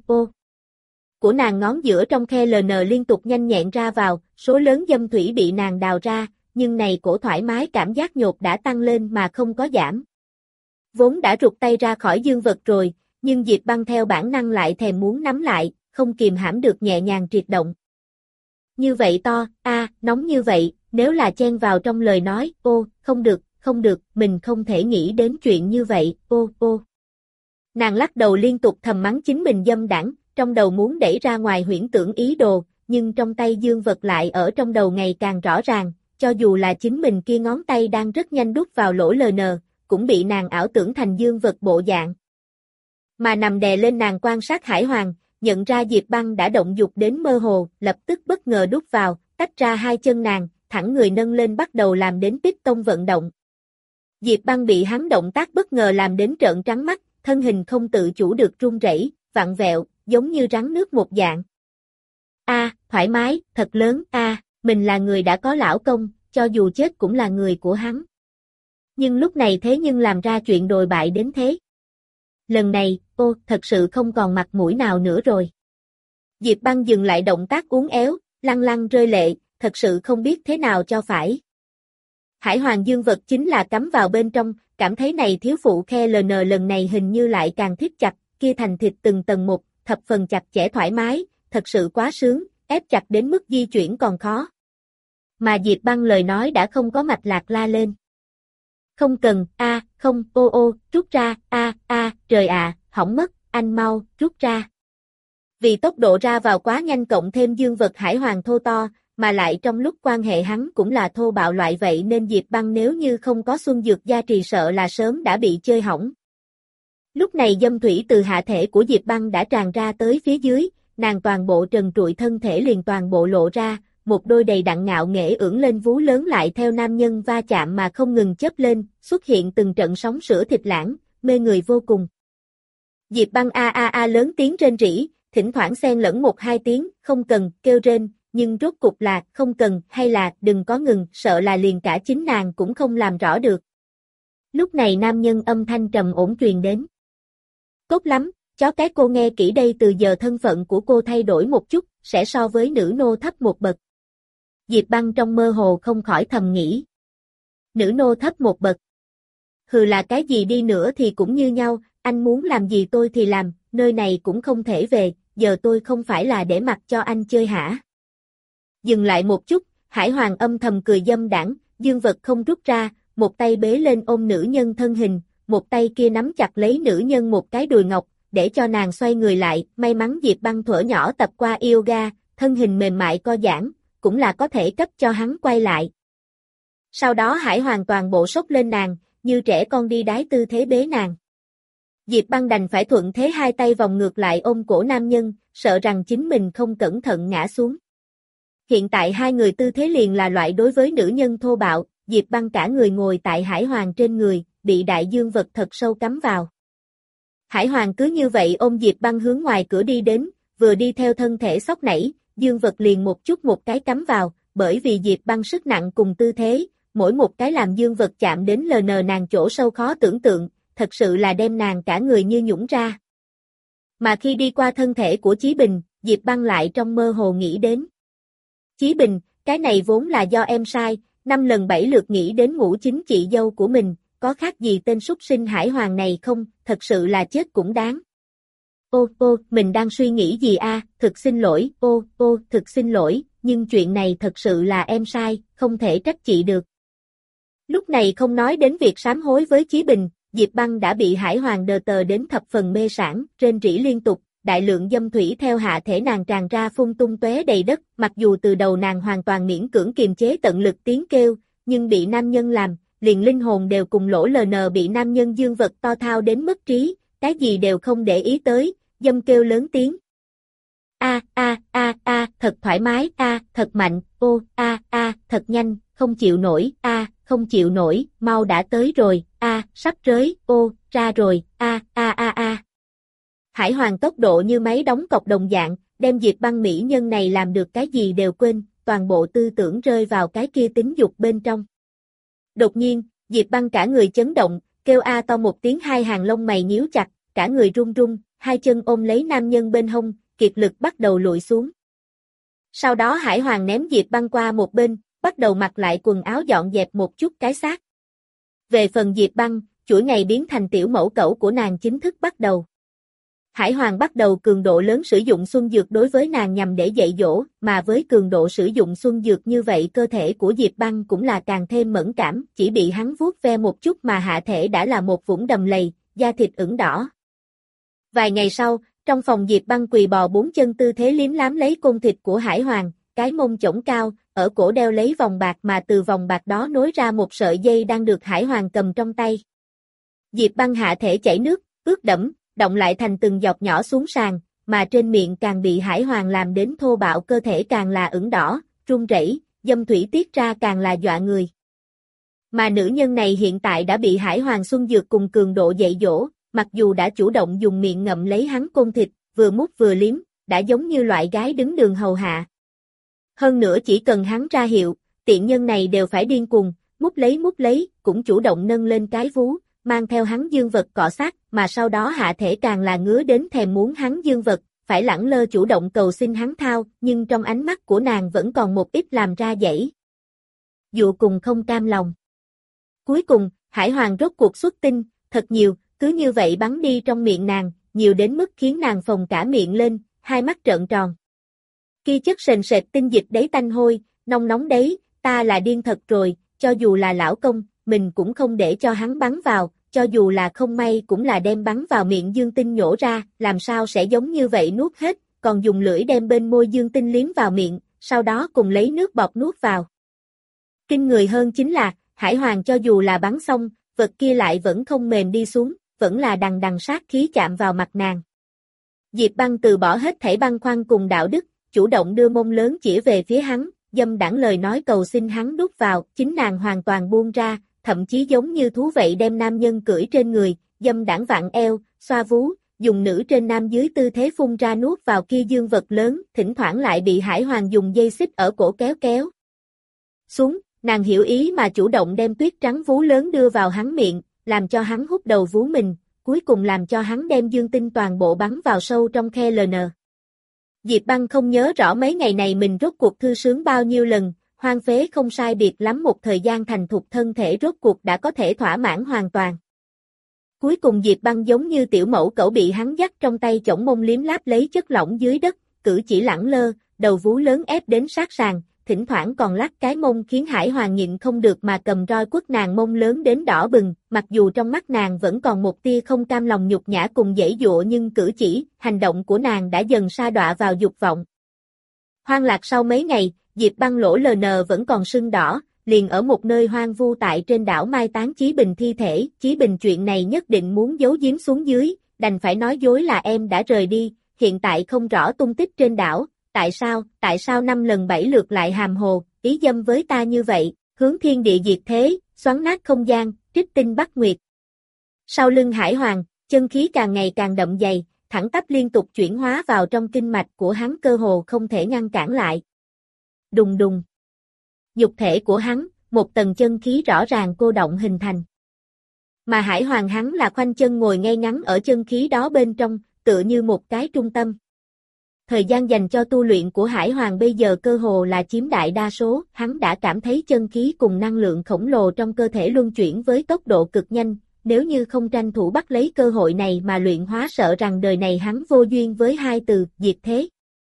Của nàng ngón giữa trong khe LN liên tục nhanh nhẹn ra vào, số lớn dâm thủy bị nàng đào ra, nhưng này cổ thoải mái cảm giác nhột đã tăng lên mà không có giảm. Vốn đã rụt tay ra khỏi dương vật rồi, nhưng Diệp Băng theo bản năng lại thèm muốn nắm lại, không kìm hãm được nhẹ nhàng triệt động. Như vậy to, nóng như vậy, nếu là chen vào trong lời nói, ô, không được, mình không thể nghĩ đến chuyện như vậy, ô. Nàng lắc đầu liên tục thầm mắng chính mình dâm đãng, trong đầu muốn đẩy ra ngoài huyễn tưởng ý đồ, nhưng trong tay dương vật lại ở trong đầu ngày càng rõ ràng, cho dù là chính mình kia ngón tay đang rất nhanh đút vào lỗ LN, cũng bị nàng ảo tưởng thành dương vật bộ dạng. Mà nằm đè lên nàng quan sát Hải Hoàng, nhận ra Diệp Băng đã động dục đến mơ hồ, lập tức bất ngờ đút vào, tách ra hai chân nàng, thẳng người nâng lên bắt đầu làm đến piston vận động. Diệp Băng bị hắn động tác bất ngờ làm đến trợn trắng mắt, thân hình không tự chủ được run rẩy, vặn vẹo, giống như rắn nước một dạng. Thoải mái, thật lớn, mình là người đã có lão công, cho dù chết cũng là người của hắn. Nhưng lúc này thế nhưng làm ra chuyện đồi bại đến thế. Lần này, thật sự không còn mặt mũi nào nữa rồi. Diệp Băng dừng lại động tác uốn éo, lăn lăn rơi lệ, thật sự không biết thế nào cho phải. Hải Hoàng dương vật chính là cắm vào bên trong, cảm thấy này thiếu phụ khe LN lần này hình như lại càng thiết chặt, kia thành thịt từng tầng một, thập phần chặt chẽ thoải mái, thật sự quá sướng, ép chặt đến mức di chuyển còn khó. Mà Diệp Băng lời nói đã không có mạch lạc la lên. Không cần, không, rút ra, trời ạ, hỏng mất, anh mau, rút ra. Vì tốc độ ra vào quá nhanh cộng thêm dương vật Hải Hoàng thô to, mà lại trong lúc quan hệ hắn cũng là thô bạo loại vậy nên Diệp Băng nếu như không có xuân dược gia trì sợ là sớm đã bị chơi hỏng. Lúc này dâm thủy từ hạ thể của Diệp Băng đã tràn ra tới phía dưới, nàng toàn bộ trần trụi thân thể liền toàn bộ lộ ra, một đôi đầy đặn ngạo nghễ ưỡn lên vú lớn lại theo nam nhân va chạm mà không ngừng chớp lên, xuất hiện từng trận sóng sữa thịt lãng, mê người vô cùng. Diệp Băng lớn tiếng rên rỉ, thỉnh thoảng xen lẫn một hai tiếng, không cần, kêu rên, nhưng rốt cục là không cần hay là đừng có ngừng, sợ là liền cả chính nàng cũng không làm rõ được. Lúc này nam nhân âm thanh trầm ổn truyền đến. Tốt lắm, chó cái cô nghe kỹ đây, từ giờ thân phận của cô thay đổi một chút, sẽ so với nữ nô thấp một bậc. Diệp Băng trong mơ hồ không khỏi thầm nghĩ. Nữ nô thấp một bậc. Hừ, là cái gì đi nữa thì cũng như nhau, anh muốn làm gì tôi thì làm, nơi này cũng không thể về, giờ tôi không phải là để mặc cho anh chơi hả? Dừng lại một chút, Hải Hoàng âm thầm cười dâm đãng, dương vật không rút ra, một tay bế lên ôm nữ nhân thân hình, một tay kia nắm chặt lấy nữ nhân một cái đùi ngọc, để cho nàng xoay người lại, may mắn Diệp Băng thuở nhỏ tập qua yoga, thân hình mềm mại co giãn, cũng là có thể cấp cho hắn quay lại. Sau đó Hải Hoàng toàn bộ sốc lên nàng, như trẻ con đi đái tư thế bế nàng. Diệp Băng đành phải thuận thế hai tay vòng ngược lại ôm cổ nam nhân, sợ rằng chính mình không cẩn thận ngã xuống. Hiện tại hai người tư thế liền là loại đối với nữ nhân thô bạo, Diệp Băng cả người ngồi tại Hải Hoàng trên người, bị đại dương vật thật sâu cắm vào. Hải Hoàng cứ như vậy ôm Diệp Băng hướng ngoài cửa đi đến, vừa đi theo thân thể sóc nảy, dương vật liền một chút một cái cắm vào, bởi vì Diệp Băng sức nặng cùng tư thế, mỗi một cái làm dương vật chạm đến LN nàng chỗ sâu khó tưởng tượng, thật sự là đem nàng cả người như nhũng ra. Mà khi đi qua thân thể của Chí Bình, Diệp Băng lại trong mơ hồ nghĩ đến. Chí Bình, cái này vốn là do em sai, 5 lần 7 lượt nghĩ đến ngủ chính chị dâu của mình, có khác gì tên súc sinh Hải Hoàng này không, thật sự là chết cũng đáng. Mình đang suy nghĩ gì a? Thực xin lỗi, thực xin lỗi, nhưng chuyện này thật sự là em sai, không thể trách chị được. Lúc này không nói đến việc sám hối với Chí Bình, Diệp Băng đã bị Hải Hoàng đờ tờ đến thập phần mê sảng, rên rỉ liên tục, đại lượng dâm thủy theo hạ thể nàng tràn ra phun tung tóe đầy đất, mặc dù từ đầu nàng hoàn toàn miễn cưỡng kiềm chế tận lực tiếng kêu, nhưng bị nam nhân làm, liền linh hồn đều cùng lỗ LN bị nam nhân dương vật to thao đến mất trí, cái gì đều không để ý tới, dâm kêu lớn tiếng. Thật thoải mái, thật mạnh, thật nhanh, không chịu nổi, không chịu nổi, mau đã tới rồi, sắp rới, ra rồi, Hải Hoàng tốc độ như máy đóng cọc đồng dạng, đem Diệp Băng mỹ nhân này làm được cái gì đều quên, toàn bộ tư tưởng rơi vào cái kia tính dục bên trong. Đột nhiên, Diệp Băng cả người chấn động, kêu to một tiếng, hai hàng lông mày nhíu chặt, cả người run run, hai chân ôm lấy nam nhân bên hông, kiệt lực bắt đầu lùi xuống. Sau đó Hải Hoàng ném Diệp Băng qua một bên, bắt đầu mặc lại quần áo dọn dẹp một chút cái xác. Về phần Diệp Băng, chuỗi ngày biến thành tiểu mẫu cẩu của nàng chính thức bắt đầu. Hải Hoàng bắt đầu cường độ lớn sử dụng xuân dược đối với nàng nhằm để dạy dỗ, mà với cường độ sử dụng xuân dược như vậy cơ thể của Diệp Băng cũng là càng thêm mẫn cảm, chỉ bị hắn vuốt ve một chút mà hạ thể đã là một vũng đầm lầy, da thịt ửng đỏ. Vài ngày sau, trong phòng Diệp Băng quỳ bò bốn chân tư thế liếm lám lấy côn thịt của Hải Hoàng, cái mông chổng cao, ở cổ đeo lấy vòng bạc mà từ vòng bạc đó nối ra một sợi dây đang được Hải Hoàng cầm trong tay. Diệp Băng hạ thể chảy nước, ướt đẫm, động lại thành từng giọt nhỏ xuống sàn, mà trên miệng càng bị Hải Hoàng làm đến thô bạo, cơ thể càng là ửng đỏ, run rẩy, dâm thủy tiết ra càng là dọa người. Mà nữ nhân này hiện tại đã bị Hải Hoàng xuân dược cùng cường độ dạy dỗ, mặc dù đã chủ động dùng miệng ngậm lấy hắn côn thịt, vừa mút vừa liếm, đã giống như loại gái đứng đường hầu hạ. Hơn nữa chỉ cần hắn ra hiệu, tiện nhân này đều phải điên cuồng, mút lấy, cũng chủ động nâng lên cái vú, mang theo hắn dương vật cọ sát, mà sau đó hạ thể càng là ngứa đến thèm muốn hắn dương vật, phải lẳng lơ chủ động cầu xin hắn thao, nhưng trong ánh mắt của nàng vẫn còn một ít làm ra dãy. Dụ cùng không cam lòng. Cuối cùng, Hải Hoàng rốt cuộc xuất tinh, thật nhiều, cứ như vậy bắn đi trong miệng nàng, nhiều đến mức khiến nàng phồng cả miệng lên, hai mắt trợn tròn. Kia chất sền sệt tinh dịch đấy tanh hôi, nóng nóng đấy, ta là điên thật rồi, cho dù là lão công, mình cũng không để cho hắn bắn vào, cho dù là không may cũng là đem bắn vào miệng dương tinh nhổ ra, làm sao sẽ giống như vậy nuốt hết, còn dùng lưỡi đem bên môi dương tinh liếm vào miệng, sau đó cùng lấy nước bọt nuốt vào. Kinh người hơn chính là, Hải Hoàng cho dù là bắn xong, vật kia lại vẫn không mềm đi xuống, vẫn là đằng đằng sát khí chạm vào mặt nàng. Diệp Băng từ bỏ hết thảy băn khoăn cùng đạo đức, chủ động đưa mông lớn chỉ về phía hắn, dâm đãng lời nói cầu xin hắn đút vào, chính nàng hoàn toàn buông ra, thậm chí giống như thú vậy đem nam nhân cưỡi trên người, dâm đãng vặn eo, xoa vú, dùng nữ trên nam dưới tư thế phun ra nuốt vào kia dương vật lớn, thỉnh thoảng lại bị Hải Hoàng dùng dây xích ở cổ kéo kéo xuống, nàng hiểu ý mà chủ động đem tuyết trắng vú lớn đưa vào hắn miệng, làm cho hắn hút đầu vú mình, cuối cùng làm cho hắn đem dương tinh toàn bộ bắn vào sâu trong khe LN. Diệp Băng không nhớ rõ mấy ngày này mình rốt cuộc thư sướng bao nhiêu lần, hoang phế không sai biệt lắm một thời gian thành thục thân thể rốt cuộc đã có thể thỏa mãn hoàn toàn. Cuối cùng Diệp Băng giống như tiểu mẫu cẩu bị hắn dắt trong tay chổng mông liếm láp lấy chất lỏng dưới đất, cử chỉ lẳng lơ, đầu vú lớn ép đến sát sàn, thỉnh thoảng còn lắc cái mông khiến Hải Hoàng nhịn không được mà cầm roi quất nàng mông lớn đến đỏ bừng, mặc dù trong mắt nàng vẫn còn một tia không cam lòng nhục nhã cùng giãy giụa nhưng cử chỉ, hành động của nàng đã dần sa đọa vào dục vọng. Hoang lạc sau mấy ngày, Diệp Băng lỗ LN vẫn còn sưng đỏ, liền ở một nơi hoang vu tại trên đảo mai táng Chí Bình thi thể, Chí Bình chuyện này nhất định muốn giấu giếm xuống dưới, đành phải nói dối là em đã rời đi, hiện tại không rõ tung tích trên đảo, tại sao 5 lần 7 lượt lại hàm hồ, ý dâm với ta như vậy, hướng thiên địa diệt thế, xoắn nát không gian, trích tinh bắt nguyệt. Sau lưng Hải Hoàng, chân khí càng ngày càng đậm dày, thẳng tắp liên tục chuyển hóa vào trong kinh mạch của hắn cơ hồ không thể ngăn cản lại. Đùng đùng. Dục thể của hắn, một tầng chân khí rõ ràng cô động hình thành. Mà Hải Hoàng hắn là khoanh chân ngồi ngay ngắn ở chân khí đó bên trong, tựa như một cái trung tâm. Thời gian dành cho tu luyện của Hải Hoàng bây giờ cơ hồ là chiếm đại đa số, hắn đã cảm thấy chân khí cùng năng lượng khổng lồ trong cơ thể luân chuyển với tốc độ cực nhanh, nếu như không tranh thủ bắt lấy cơ hội này mà luyện hóa sợ rằng đời này hắn vô duyên với hai từ, diệt thế.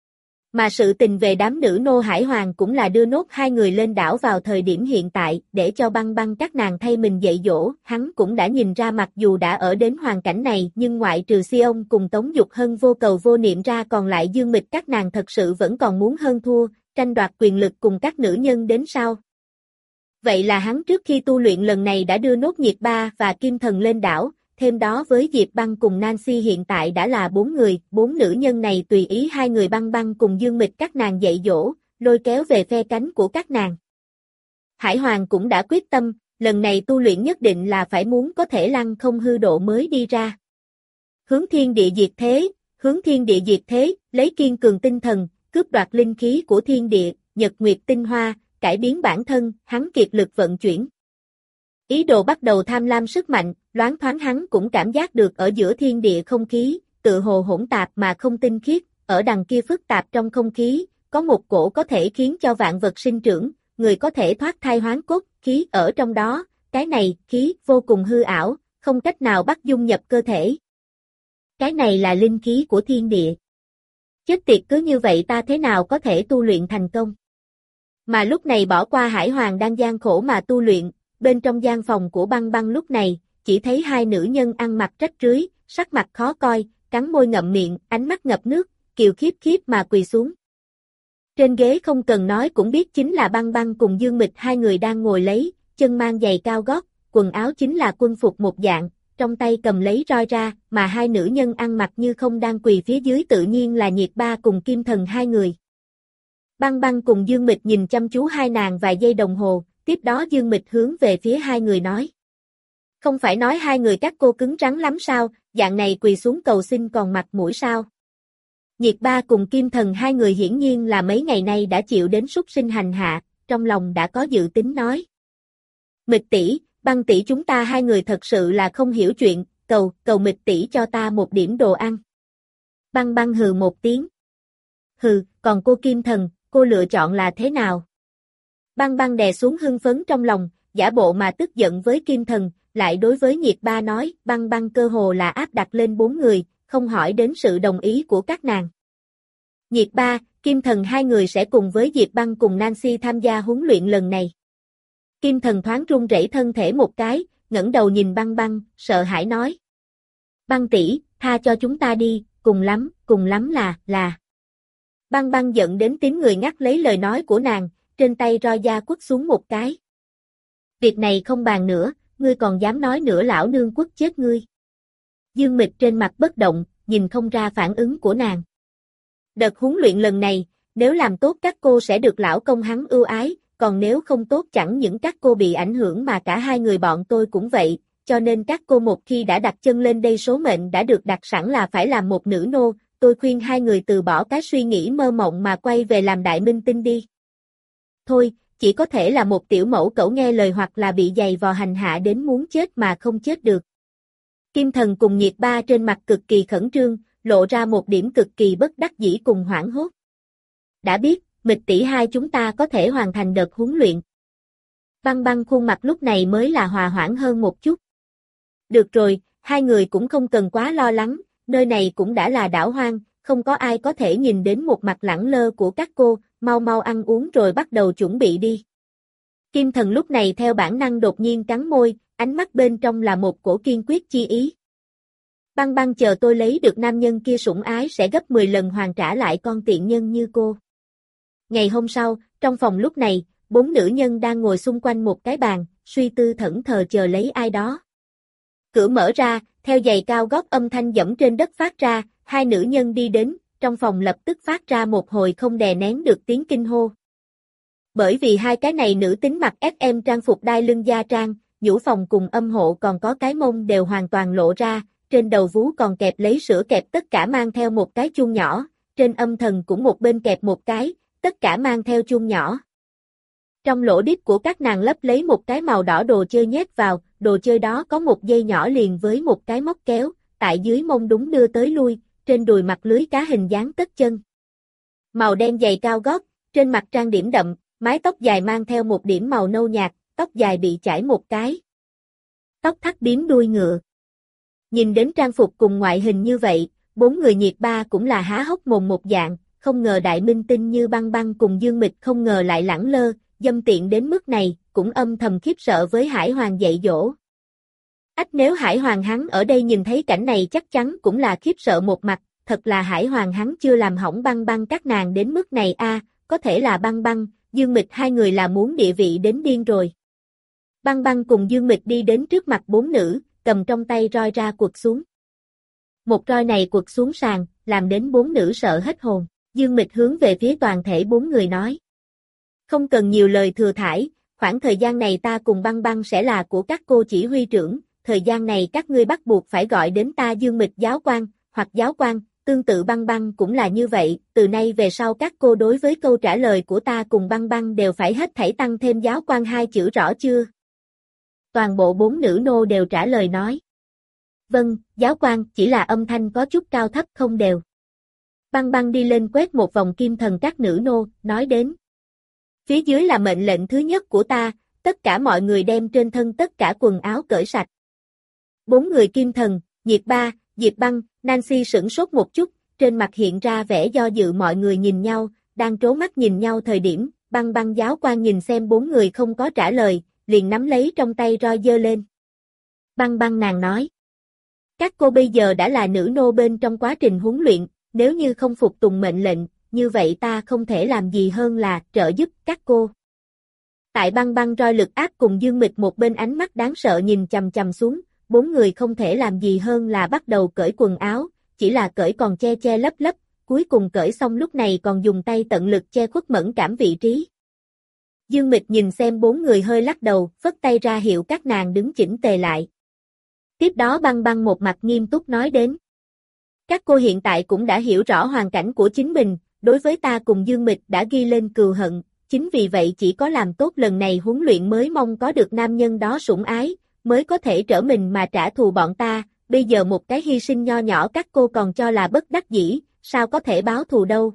Mà sự tình về đám nữ nô Hải Hoàng cũng là đưa nốt hai người lên đảo vào thời điểm hiện tại, để cho băng băng các nàng thay mình dạy dỗ, hắn cũng đã nhìn ra mặc dù đã ở đến hoàn cảnh này nhưng ngoại trừ Sion cùng Tống Dục Hân vô cầu vô niệm ra còn lại Dương Mịch các nàng thật sự vẫn còn muốn hơn thua, tranh đoạt quyền lực cùng các nữ nhân đến sau. Vậy là hắn trước khi tu luyện lần này đã đưa nốt Nhiệt Ba và Kim Thần lên đảo, thêm đó với Diệp Băng cùng Nancy hiện tại đã là 4 người, 4 nữ nhân này tùy ý hai người băng băng cùng Dương Mịch các nàng dạy dỗ, lôi kéo về phe cánh của các nàng. Hải Hoàng cũng đã quyết tâm, lần này tu luyện nhất định là phải muốn có thể lăng không hư độ mới đi ra. Hướng thiên địa diệt thế, hướng thiên địa diệt thế, lấy kiên cường tinh thần, cướp đoạt linh khí của thiên địa, nhật nguyệt tinh hoa, cải biến bản thân, hắn kiệt lực vận chuyển. Ý đồ bắt đầu tham lam sức mạnh, loáng thoáng hắn cũng cảm giác được ở giữa thiên địa không khí, tự hồ hỗn tạp mà không tinh khiết, ở đằng kia phức tạp trong không khí, có một cổ có thể khiến cho vạn vật sinh trưởng, người có thể thoát thai hoán cốt, khí ở trong đó, cái này, khí, vô cùng hư ảo, không cách nào bắt dung nhập cơ thể. Cái này là linh khí của thiên địa. Chết tiệt cứ như vậy ta thế nào có thể tu luyện thành công? Mà lúc này bỏ qua Hải Hoàng đang gian khổ mà tu luyện, bên trong gian phòng của băng băng lúc này, chỉ thấy hai nữ nhân ăn mặc rách rưới, sắc mặt khó coi, cắn môi ngậm miệng, ánh mắt ngập nước, kiều khiếp khiếp mà quỳ xuống. Trên ghế không cần nói cũng biết chính là băng băng cùng Dương Mịch hai người đang ngồi lấy, chân mang giày cao gót, quần áo chính là quân phục một dạng, trong tay cầm lấy roi ra, mà hai nữ nhân ăn mặc như không đang quỳ phía dưới tự nhiên là Nhiệt Ba cùng Kim Thần hai người. Băng băng cùng Dương Mịch nhìn chăm chú hai nàng vài giây đồng hồ, tiếp đó Dương Mịch hướng về phía hai người nói. Không phải nói hai người các cô cứng rắn lắm sao, dạng này quỳ xuống cầu xin còn mặt mũi sao? Nhiệt Ba cùng Kim Thần hai người hiển nhiên là mấy ngày nay đã chịu đến súc sinh hành hạ, trong lòng đã có dự tính nói. Mịch tỷ, băng tỷ chúng ta hai người thật sự là không hiểu chuyện, cầu Mịch tỷ cho ta một điểm đồ ăn. Băng băng hừ một tiếng. Hừ, còn cô Kim Thần, cô lựa chọn là thế nào? Băng băng đè xuống hưng phấn trong lòng, giả bộ mà tức giận với Kim Thần, lại đối với Nhiệt Ba nói, băng băng cơ hồ là áp đặt lên 4 người, không hỏi đến sự đồng ý của các nàng. Nhiệt Ba, Kim Thần hai người sẽ cùng với Diệp Băng cùng Nancy tham gia huấn luyện lần này. Kim Thần thoáng run rẩy thân thể một cái, ngẩng đầu nhìn băng băng, sợ hãi nói. Băng tỷ, tha cho chúng ta đi, cùng lắm là. Băng băng giận đến tím người ngắt lấy lời nói của nàng, trên tay roi da quất xuống một cái. Việc này không bàn nữa, ngươi còn dám nói nữa lão nương quất chết ngươi. Dương Mịch trên mặt bất động, nhìn không ra phản ứng của nàng. Đợt huấn luyện lần này, nếu làm tốt các cô sẽ được lão công hắn ưu ái, còn nếu không tốt chẳng những các cô bị ảnh hưởng mà cả hai người bọn tôi cũng vậy, cho nên các cô một khi đã đặt chân lên đây số mệnh đã được đặt sẵn là phải làm một nữ nô, tôi khuyên hai người từ bỏ cái suy nghĩ mơ mộng mà quay về làm đại minh tinh đi. Thôi, chỉ có thể là một tiểu mẫu cẩu nghe lời hoặc là bị giày vò hành hạ đến muốn chết mà không chết được. Kim Thần cùng Nhiệt Ba trên mặt cực kỳ khẩn trương, lộ ra một điểm cực kỳ bất đắc dĩ cùng hoảng hốt. Đã biết, Mịch tỷ hai chúng ta có thể hoàn thành đợt huấn luyện. Băng băng khuôn mặt lúc này mới là hòa hoãn hơn một chút. Được rồi, hai người cũng không cần quá lo lắng, nơi này cũng đã là đảo hoang, không có ai có thể nhìn đến một mặt lẳng lơ của các cô, mau mau ăn uống rồi bắt đầu chuẩn bị đi. Kim Thần lúc này theo bản năng đột nhiên cắn môi, ánh mắt bên trong là một cổ kiên quyết chi ý. Băng băng chờ tôi lấy được nam nhân kia sủng ái sẽ gấp 10 lần hoàn trả lại con tiện nhân như cô. Ngày hôm sau, trong phòng lúc này, 4 nữ nhân đang ngồi xung quanh một cái bàn, suy tư thẫn thờ chờ lấy ai đó. Cửa mở ra, theo giày cao gót âm thanh dẫm trên đất phát ra, 2 nữ nhân đi đến, trong phòng lập tức phát ra một hồi không đè nén được tiếng kinh hô. Bởi vì 2 cái này nữ tính mặc FM trang phục đai lưng da trang, nhũ phòng cùng âm hộ còn có cái mông đều hoàn toàn lộ ra, trên đầu vú còn kẹp lấy sữa kẹp, tất cả mang theo một cái chuông nhỏ, trên âm thần cũng một bên kẹp một cái, tất cả mang theo chuông nhỏ. Trong lỗ đít của các nàng lấp lấy một cái màu đỏ đồ chơi nhét vào, đồ chơi đó có một dây nhỏ liền với một cái móc kéo, tại dưới mông đúng đưa tới lui, trên đùi mặc lưới cá hình dáng tất chân. Màu đen giày cao gót, trên mặt trang điểm đậm, mái tóc dài mang theo một điểm màu nâu nhạt, tóc dài bị chải một cái. Tóc thắt bím đuôi ngựa. Nhìn đến trang phục cùng ngoại hình như vậy, 4 người nhiệt ba cũng là há hốc mồm một dạng, không ngờ đại minh tinh như Băng Băng cùng Dương Mịch không ngờ lại lẳng lơ, dâm tiện đến mức này, cũng âm thầm khiếp sợ với Hải Hoàng dạy dỗ. Nếu Hải Hoàng hắn ở đây nhìn thấy cảnh này chắc chắn cũng là khiếp sợ một mặt, thật là Hải Hoàng hắn chưa làm hỏng Băng Băng các nàng đến mức này a, có thể là Băng Băng, Dương Mịch 2 người là muốn địa vị đến điên rồi. Băng Băng cùng Dương Mịch đi đến trước mặt 4 nữ, cầm trong tay roi ra quật xuống. Một roi này quật xuống sàn, làm đến 4 nữ sợ hết hồn. Dương Mịch hướng về phía toàn thể 4 người nói. Không cần nhiều lời thừa thãi, khoảng thời gian này ta cùng Băng Băng sẽ là của các cô chỉ huy trưởng, thời gian này các ngươi bắt buộc phải gọi đến ta Dương Mịch giáo quan, hoặc giáo quan, tương tự Băng Băng cũng là như vậy, từ nay về sau các cô đối với câu trả lời của ta cùng Băng Băng đều phải hết thảy tăng thêm giáo quan 2 chữ rõ chưa? Toàn bộ 4 nữ nô đều trả lời nói. Vâng, giáo quan, chỉ là âm thanh có chút cao thấp không đều. Băng Băng đi lên quét một vòng kim thần các nữ nô, nói đến. Phía dưới là mệnh lệnh thứ nhất của ta, tất cả mọi người đem trên thân tất cả quần áo cởi sạch. 4 người kim thần, Nhiệt Ba, Diệp Băng, Nancy sửng sốt một chút, trên mặt hiện ra vẻ do dự, mọi người nhìn nhau, đang trố mắt nhìn nhau thời điểm, Băng Băng giáo quan nhìn xem 4 người không có trả lời, liền nắm lấy trong tay roi giơ lên. Băng Băng nàng nói. Các cô bây giờ đã là nữ nô bên trong quá trình huấn luyện, nếu như không phục tùng mệnh lệnh, như vậy ta không thể làm gì hơn là trợ giúp các cô. Tại Băng Băng roi lực áp cùng Dương Mịch một bên ánh mắt đáng sợ nhìn chằm chằm xuống, 4 người không thể làm gì hơn là bắt đầu cởi quần áo, chỉ là cởi còn che che lấp lấp, cuối cùng cởi xong lúc này còn dùng tay tận lực che khuất mẫn cảm vị trí. Dương Mịch nhìn xem 4 người hơi lắc đầu, phất tay ra hiệu các nàng đứng chỉnh tề lại. Tiếp đó Băng Băng một mặt nghiêm túc nói đến. Các cô hiện tại cũng đã hiểu rõ hoàn cảnh của chính mình, đối với ta cùng Dương Mịch đã ghi lên cừu hận, chính vì vậy chỉ có làm tốt lần này huấn luyện mới mong có được nam nhân đó sủng ái, mới có thể trở mình mà trả thù bọn ta, bây giờ một cái hy sinh nho nhỏ các cô còn cho là bất đắc dĩ, sao có thể báo thù đâu.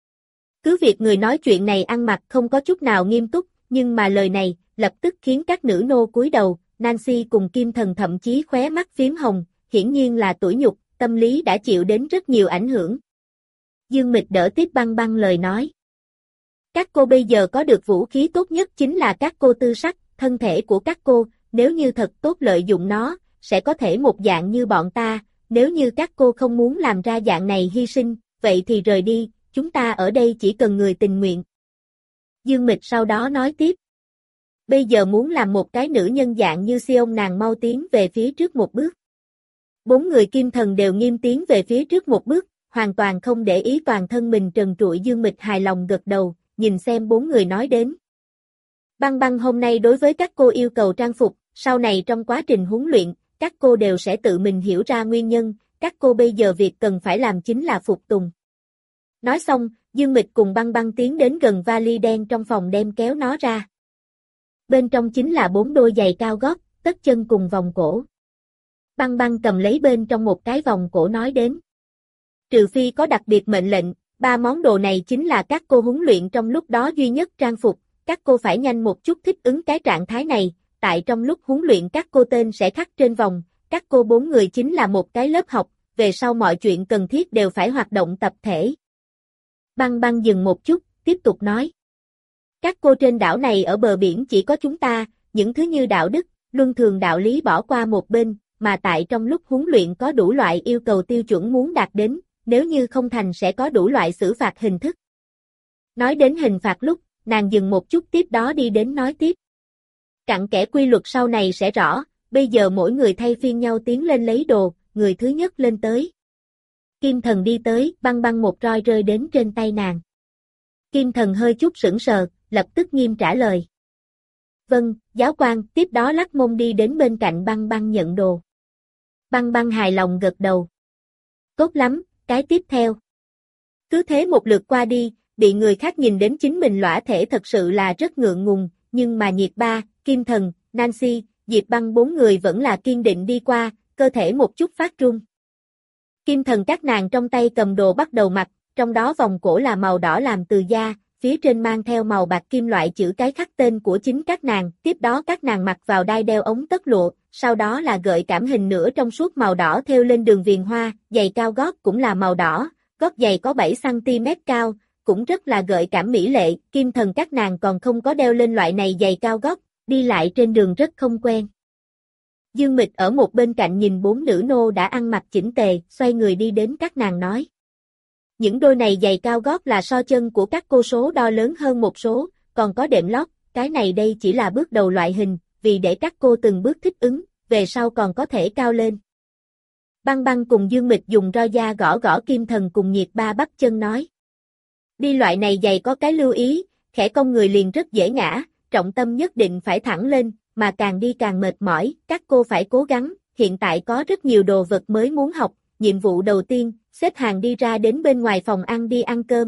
Cứ việc người nói chuyện này ăn mặc không có chút nào nghiêm túc, nhưng mà lời này lập tức khiến các nữ nô cúi đầu, Nancy cùng Kim Thần thậm chí khóe mắt phím hồng, hiển nhiên là tủi nhục, tâm lý đã chịu đến rất nhiều ảnh hưởng. Dương Mịch đỡ tiếp Băng Băng lời nói. Các cô bây giờ có được vũ khí tốt nhất chính là các cô tư sắc, thân thể của các cô, nếu như thật tốt lợi dụng nó, sẽ có thể một dạng như bọn ta, nếu như các cô không muốn làm ra dạng này hy sinh, vậy thì rời đi, chúng ta ở đây chỉ cần người tình nguyện. Dương Mịch sau đó nói tiếp. Bây giờ muốn làm một cái nữ nhân dạng như Sion nàng mau tiến về phía trước một bước. 4 người kim thần đều nghiêm tiến về phía trước một bước, hoàn toàn không để ý toàn thân mình trần trụi. Dương Mịch hài lòng gật đầu, nhìn xem 4 người nói đến. Băng Băng hôm nay đối với các cô yêu cầu trang phục, sau này trong quá trình huấn luyện, các cô đều sẽ tự mình hiểu ra nguyên nhân, các cô bây giờ việc cần phải làm chính là phục tùng. Nói xong, Dương Mịch cùng Băng Băng tiến đến gần vali đen trong phòng đem kéo nó ra. Bên trong chính là 4 đôi giày cao gót, tất chân cùng vòng cổ. Băng Băng cầm lấy bên trong một cái vòng cổ nói đến. Trừ phi có đặc biệt mệnh lệnh, 3 món đồ này chính là các cô huấn luyện trong lúc đó duy nhất trang phục, các cô phải nhanh một chút thích ứng cái trạng thái này, tại trong lúc huấn luyện các cô tên sẽ khắc trên vòng, các cô 4 người chính là một cái lớp học, về sau mọi chuyện cần thiết đều phải hoạt động tập thể. Băng Băng dừng một chút, tiếp tục nói. Các cô trên đảo này ở bờ biển chỉ có chúng ta, những thứ như đạo đức, luân thường đạo lý bỏ qua một bên, mà tại trong lúc huấn luyện có đủ loại yêu cầu tiêu chuẩn muốn đạt đến, nếu như không thành sẽ có đủ loại xử phạt hình thức. Nói đến hình phạt lúc, nàng dừng một chút tiếp đó đi đến nói tiếp. Cặn kẽ quy luật sau này sẽ rõ, bây giờ mỗi người thay phiên nhau tiến lên lấy đồ, người thứ nhất lên tới. Kim Thần đi tới, băng băng một roi rơi đến trên tay nàng. Kim Thần hơi chút sững sờ, lập tức nghiêm trả lời. Vâng, giáo quan, tiếp đó lắc mông đi đến bên cạnh băng băng nhận đồ. Băng băng hài lòng gật đầu. Tốt lắm, cái tiếp theo. Cứ thế một lượt qua đi, bị người khác nhìn đến chính mình lõa thể thật sự là rất ngượng ngùng, nhưng mà Nhiệt Ba, Kim Thần, Nancy, Diệp Băng bốn người vẫn là kiên định đi qua, cơ thể một chút phát run. Kim Thần các nàng trong tay cầm đồ bắt đầu mặc, trong đó vòng cổ là màu đỏ làm từ da, phía trên mang theo màu bạc kim loại chữ cái khắc tên của chính các nàng, tiếp đó các nàng mặc vào đai đeo ống tất lụa, sau đó là gợi cảm hình nửa trong suốt màu đỏ thêu lên đường viền hoa, giày cao gót cũng là màu đỏ, gót giày có 7cm cao, cũng rất là gợi cảm mỹ lệ, Kim Thần các nàng còn không có đeo lên loại này giày cao gót, đi lại trên đường rất không quen. Dương Mịch ở một bên cạnh nhìn bốn nữ nô đã ăn mặc chỉnh tề, xoay người đi đến các nàng nói. Những đôi này giày cao gót là so chân của các cô số đo lớn hơn một số, còn có đệm lót, cái này đây chỉ là bước đầu loại hình, vì để các cô từng bước thích ứng, về sau còn có thể cao lên. Băng băng cùng Dương Mịch dùng roi da gõ gõ Kim Thần cùng Nhiệt Ba bắp chân nói. Đi loại này giày có cái lưu ý, khẽ cong người liền rất dễ ngã, trọng tâm nhất định phải thẳng lên, mà càng đi càng mệt mỏi, các cô phải cố gắng, hiện tại có rất nhiều đồ vật mới muốn học, nhiệm vụ đầu tiên, xếp hàng đi ra đến bên ngoài phòng ăn đi ăn cơm.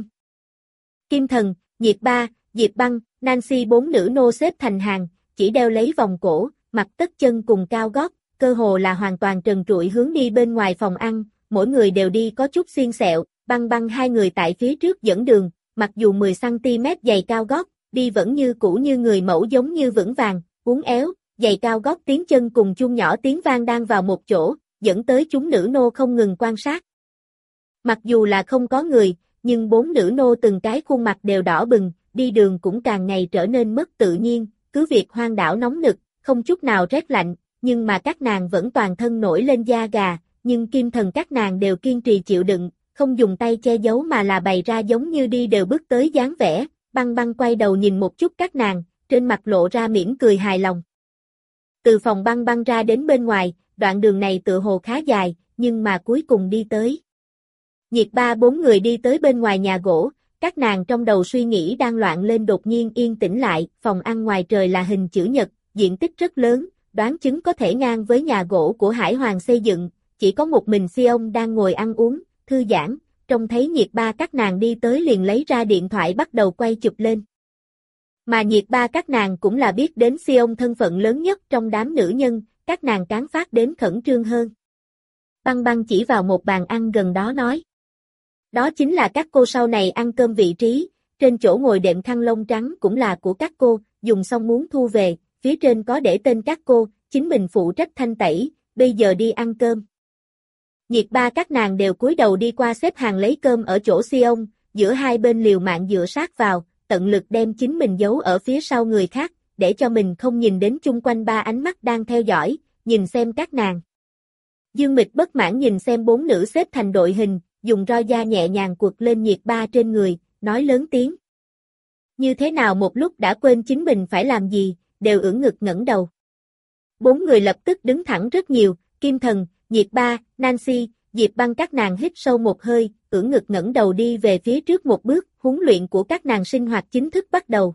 Kim Thần, Nhiệt Ba, Diệp Băng, Nancy bốn nữ nô xếp thành hàng, chỉ đeo lấy vòng cổ, mặc tất chân cùng cao gót, cơ hồ là hoàn toàn trần trụi hướng đi bên ngoài phòng ăn, mỗi người đều đi có chút xiên xẹo, Băng băng hai người tại phía trước dẫn đường, mặc dù 10cm giày cao gót, đi vẫn như cũ như người mẫu giống như vững vàng, uốn éo, giày cao gót tiếng chân cùng chuông nhỏ tiếng vang đang vào một chỗ, dẫn tới chúng nữ nô không ngừng quan sát. Mặc dù là không có người, nhưng bốn nữ nô từng cái khuôn mặt đều đỏ bừng, đi đường cũng càng ngày trở nên mất tự nhiên, cứ việc hoang đảo nóng nực, không chút nào rét lạnh, nhưng mà các nàng vẫn toàn thân nổi lên da gà, nhưng Kim Thần các nàng đều kiên trì chịu đựng, không dùng tay che giấu mà là bày ra giống như đi đều bước tới dáng vẻ. Băng băng quay đầu nhìn một chút các nàng, trên mặt lộ ra mỉm cười hài lòng. Từ phòng băng băng ra đến bên ngoài, đoạn đường này tựa hồ khá dài, nhưng mà cuối cùng đi tới. Nhiệt Ba bốn người đi tới bên ngoài nhà gỗ, các nàng trong đầu suy nghĩ đang loạn lên đột nhiên yên tĩnh lại, phòng ăn ngoài trời là hình chữ nhật, diện tích rất lớn, đoán chứng có thể ngang với nhà gỗ của Hải Hoàng xây dựng, chỉ có một mình Sion đang ngồi ăn uống, thư giãn, trông thấy Nhiệt Ba các nàng đi tới liền lấy ra điện thoại bắt đầu quay chụp lên. Mà Nhiệt Ba các nàng cũng là biết đến Sion thân phận lớn nhất trong đám nữ nhân, các nàng cán phát đến khẩn trương hơn. Băng băng chỉ vào một bàn ăn gần đó nói. Đó chính là các cô sau này ăn cơm vị trí, trên chỗ ngồi đệm khăn lông trắng cũng là của các cô, dùng xong muốn thu về, phía trên có để tên các cô, chính mình phụ trách thanh tẩy, bây giờ đi ăn cơm. Nhiệt Ba các nàng đều cúi đầu đi qua xếp hàng lấy cơm ở chỗ Sion, giữa hai bên liều mạng dựa sát vào, tận lực đem chính mình giấu ở phía sau người khác, để cho mình không nhìn đến chung quanh ba ánh mắt đang theo dõi, nhìn xem các nàng. Dương Mịch bất mãn nhìn xem bốn nữ xếp thành đội hình, dùng roi da nhẹ nhàng quật lên Nhiệt Ba trên người, nói lớn tiếng. Như thế nào một lúc đã quên chính mình phải làm gì, đều ưỡn ngực ngẩng đầu. Bốn người lập tức đứng thẳng rất nhiều, Kim Thần, Nhiệt Ba, Nancy, Diệp Băng các nàng hít sâu một hơi, ưỡn ngực ngẩng đầu đi về phía trước một bước, huấn luyện của các nàng sinh hoạt chính thức bắt đầu.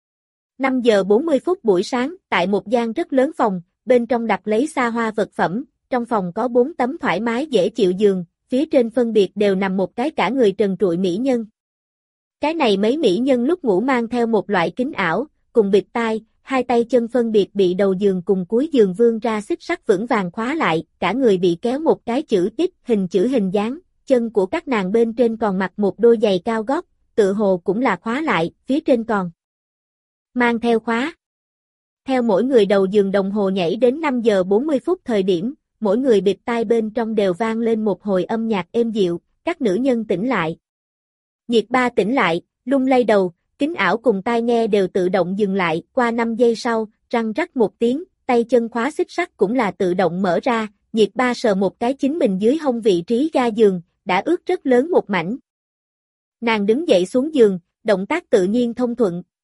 5 giờ 40 phút buổi sáng, tại một gian rất lớn phòng, bên trong đặt lấy xa hoa vật phẩm, trong phòng có 4 tấm thoải mái dễ chịu giường, phía trên phân biệt đều nằm một cái cả người trần trụi mỹ nhân. Cái này mấy mỹ nhân lúc ngủ mang theo một loại kính ảo, cùng bịt tai, hai tay chân phân biệt bị đầu giường cùng cuối giường vươn ra xích sắt vững vàng khóa lại, cả người bị kéo một cái chữ X hình dáng, chân của các nàng bên trên còn mặc một đôi giày cao gót, tự hồ cũng là khóa lại, phía trên còn mang theo khóa. Theo mỗi người đầu giường đồng hồ nhảy đến 5 giờ 40 phút thời điểm, mỗi người bịt tai bên trong đều vang lên một hồi âm nhạc êm dịu, các nữ nhân tỉnh lại. Nhiệt Ba tỉnh lại, lung lay đầu, kính ảo cùng tai nghe đều tự động dừng lại, qua 5 giây sau, răng rắc một tiếng, tay chân khóa xích sắt cũng là tự động mở ra, Nhiệt Ba sờ một cái chính mình dưới hông vị trí ga giường, đã ướt rất lớn một mảnh. Nàng đứng dậy xuống giường, động tác tự nhiên thông thuận,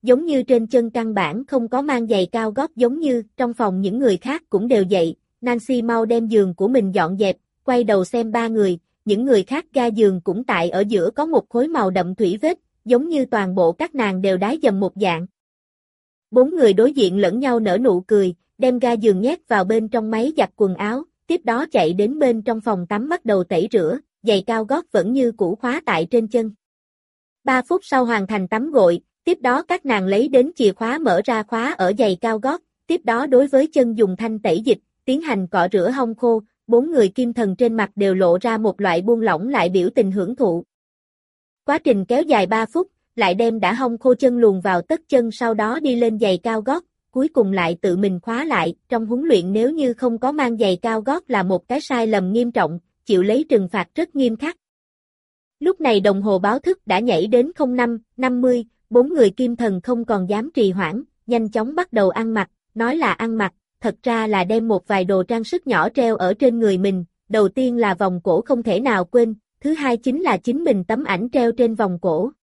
giống như trên chân căn bản không có mang giày cao gót giống như trong phòng những người khác cũng đều dậy, Nancy mau đem giường của mình dọn dẹp, quay đầu xem ba người, những người khác ga giường cũng tại ở giữa có một khối màu đậm thủy vết, giống như toàn bộ các nàng đều đái dầm một dạng. Bốn người đối diện lẫn nhau nở nụ cười, đem ga giường nhét vào bên trong máy giặt quần áo, tiếp đó chạy đến bên trong phòng tắm bắt đầu tẩy rửa, giày cao gót vẫn như cũ khóa tại trên chân. 3 phút sau hoàn thành tắm gội, tiếp đó các nàng lấy đến chìa khóa mở ra khóa ở giày cao gót, tiếp đó đối với chân dùng thanh tẩy dịch, tiến hành cọ rửa hong khô, bốn người kim thần trên mặt đều lộ ra một loại buông lỏng lại biểu tình hưởng thụ. Quá trình kéo dài 3 phút, lại đem đã hong khô chân luồn vào tất chân sau đó đi lên giày cao gót, cuối cùng lại tự mình khóa lại, trong huấn luyện nếu như không có mang giày cao gót là một cái sai lầm nghiêm trọng, chịu lấy trừng phạt rất nghiêm khắc. Lúc này đồng hồ báo thức đã nhảy đến 05:50, bốn người kim thần không còn dám trì hoãn, nhanh chóng bắt đầu ăn mặc, nói là ăn mặc, thật ra là đem một vài đồ trang sức nhỏ treo ở trên người mình, đầu tiên là vòng cổ không thể nào quên, thứ hai chính là chính mình tấm ảnh treo trên vòng cổ.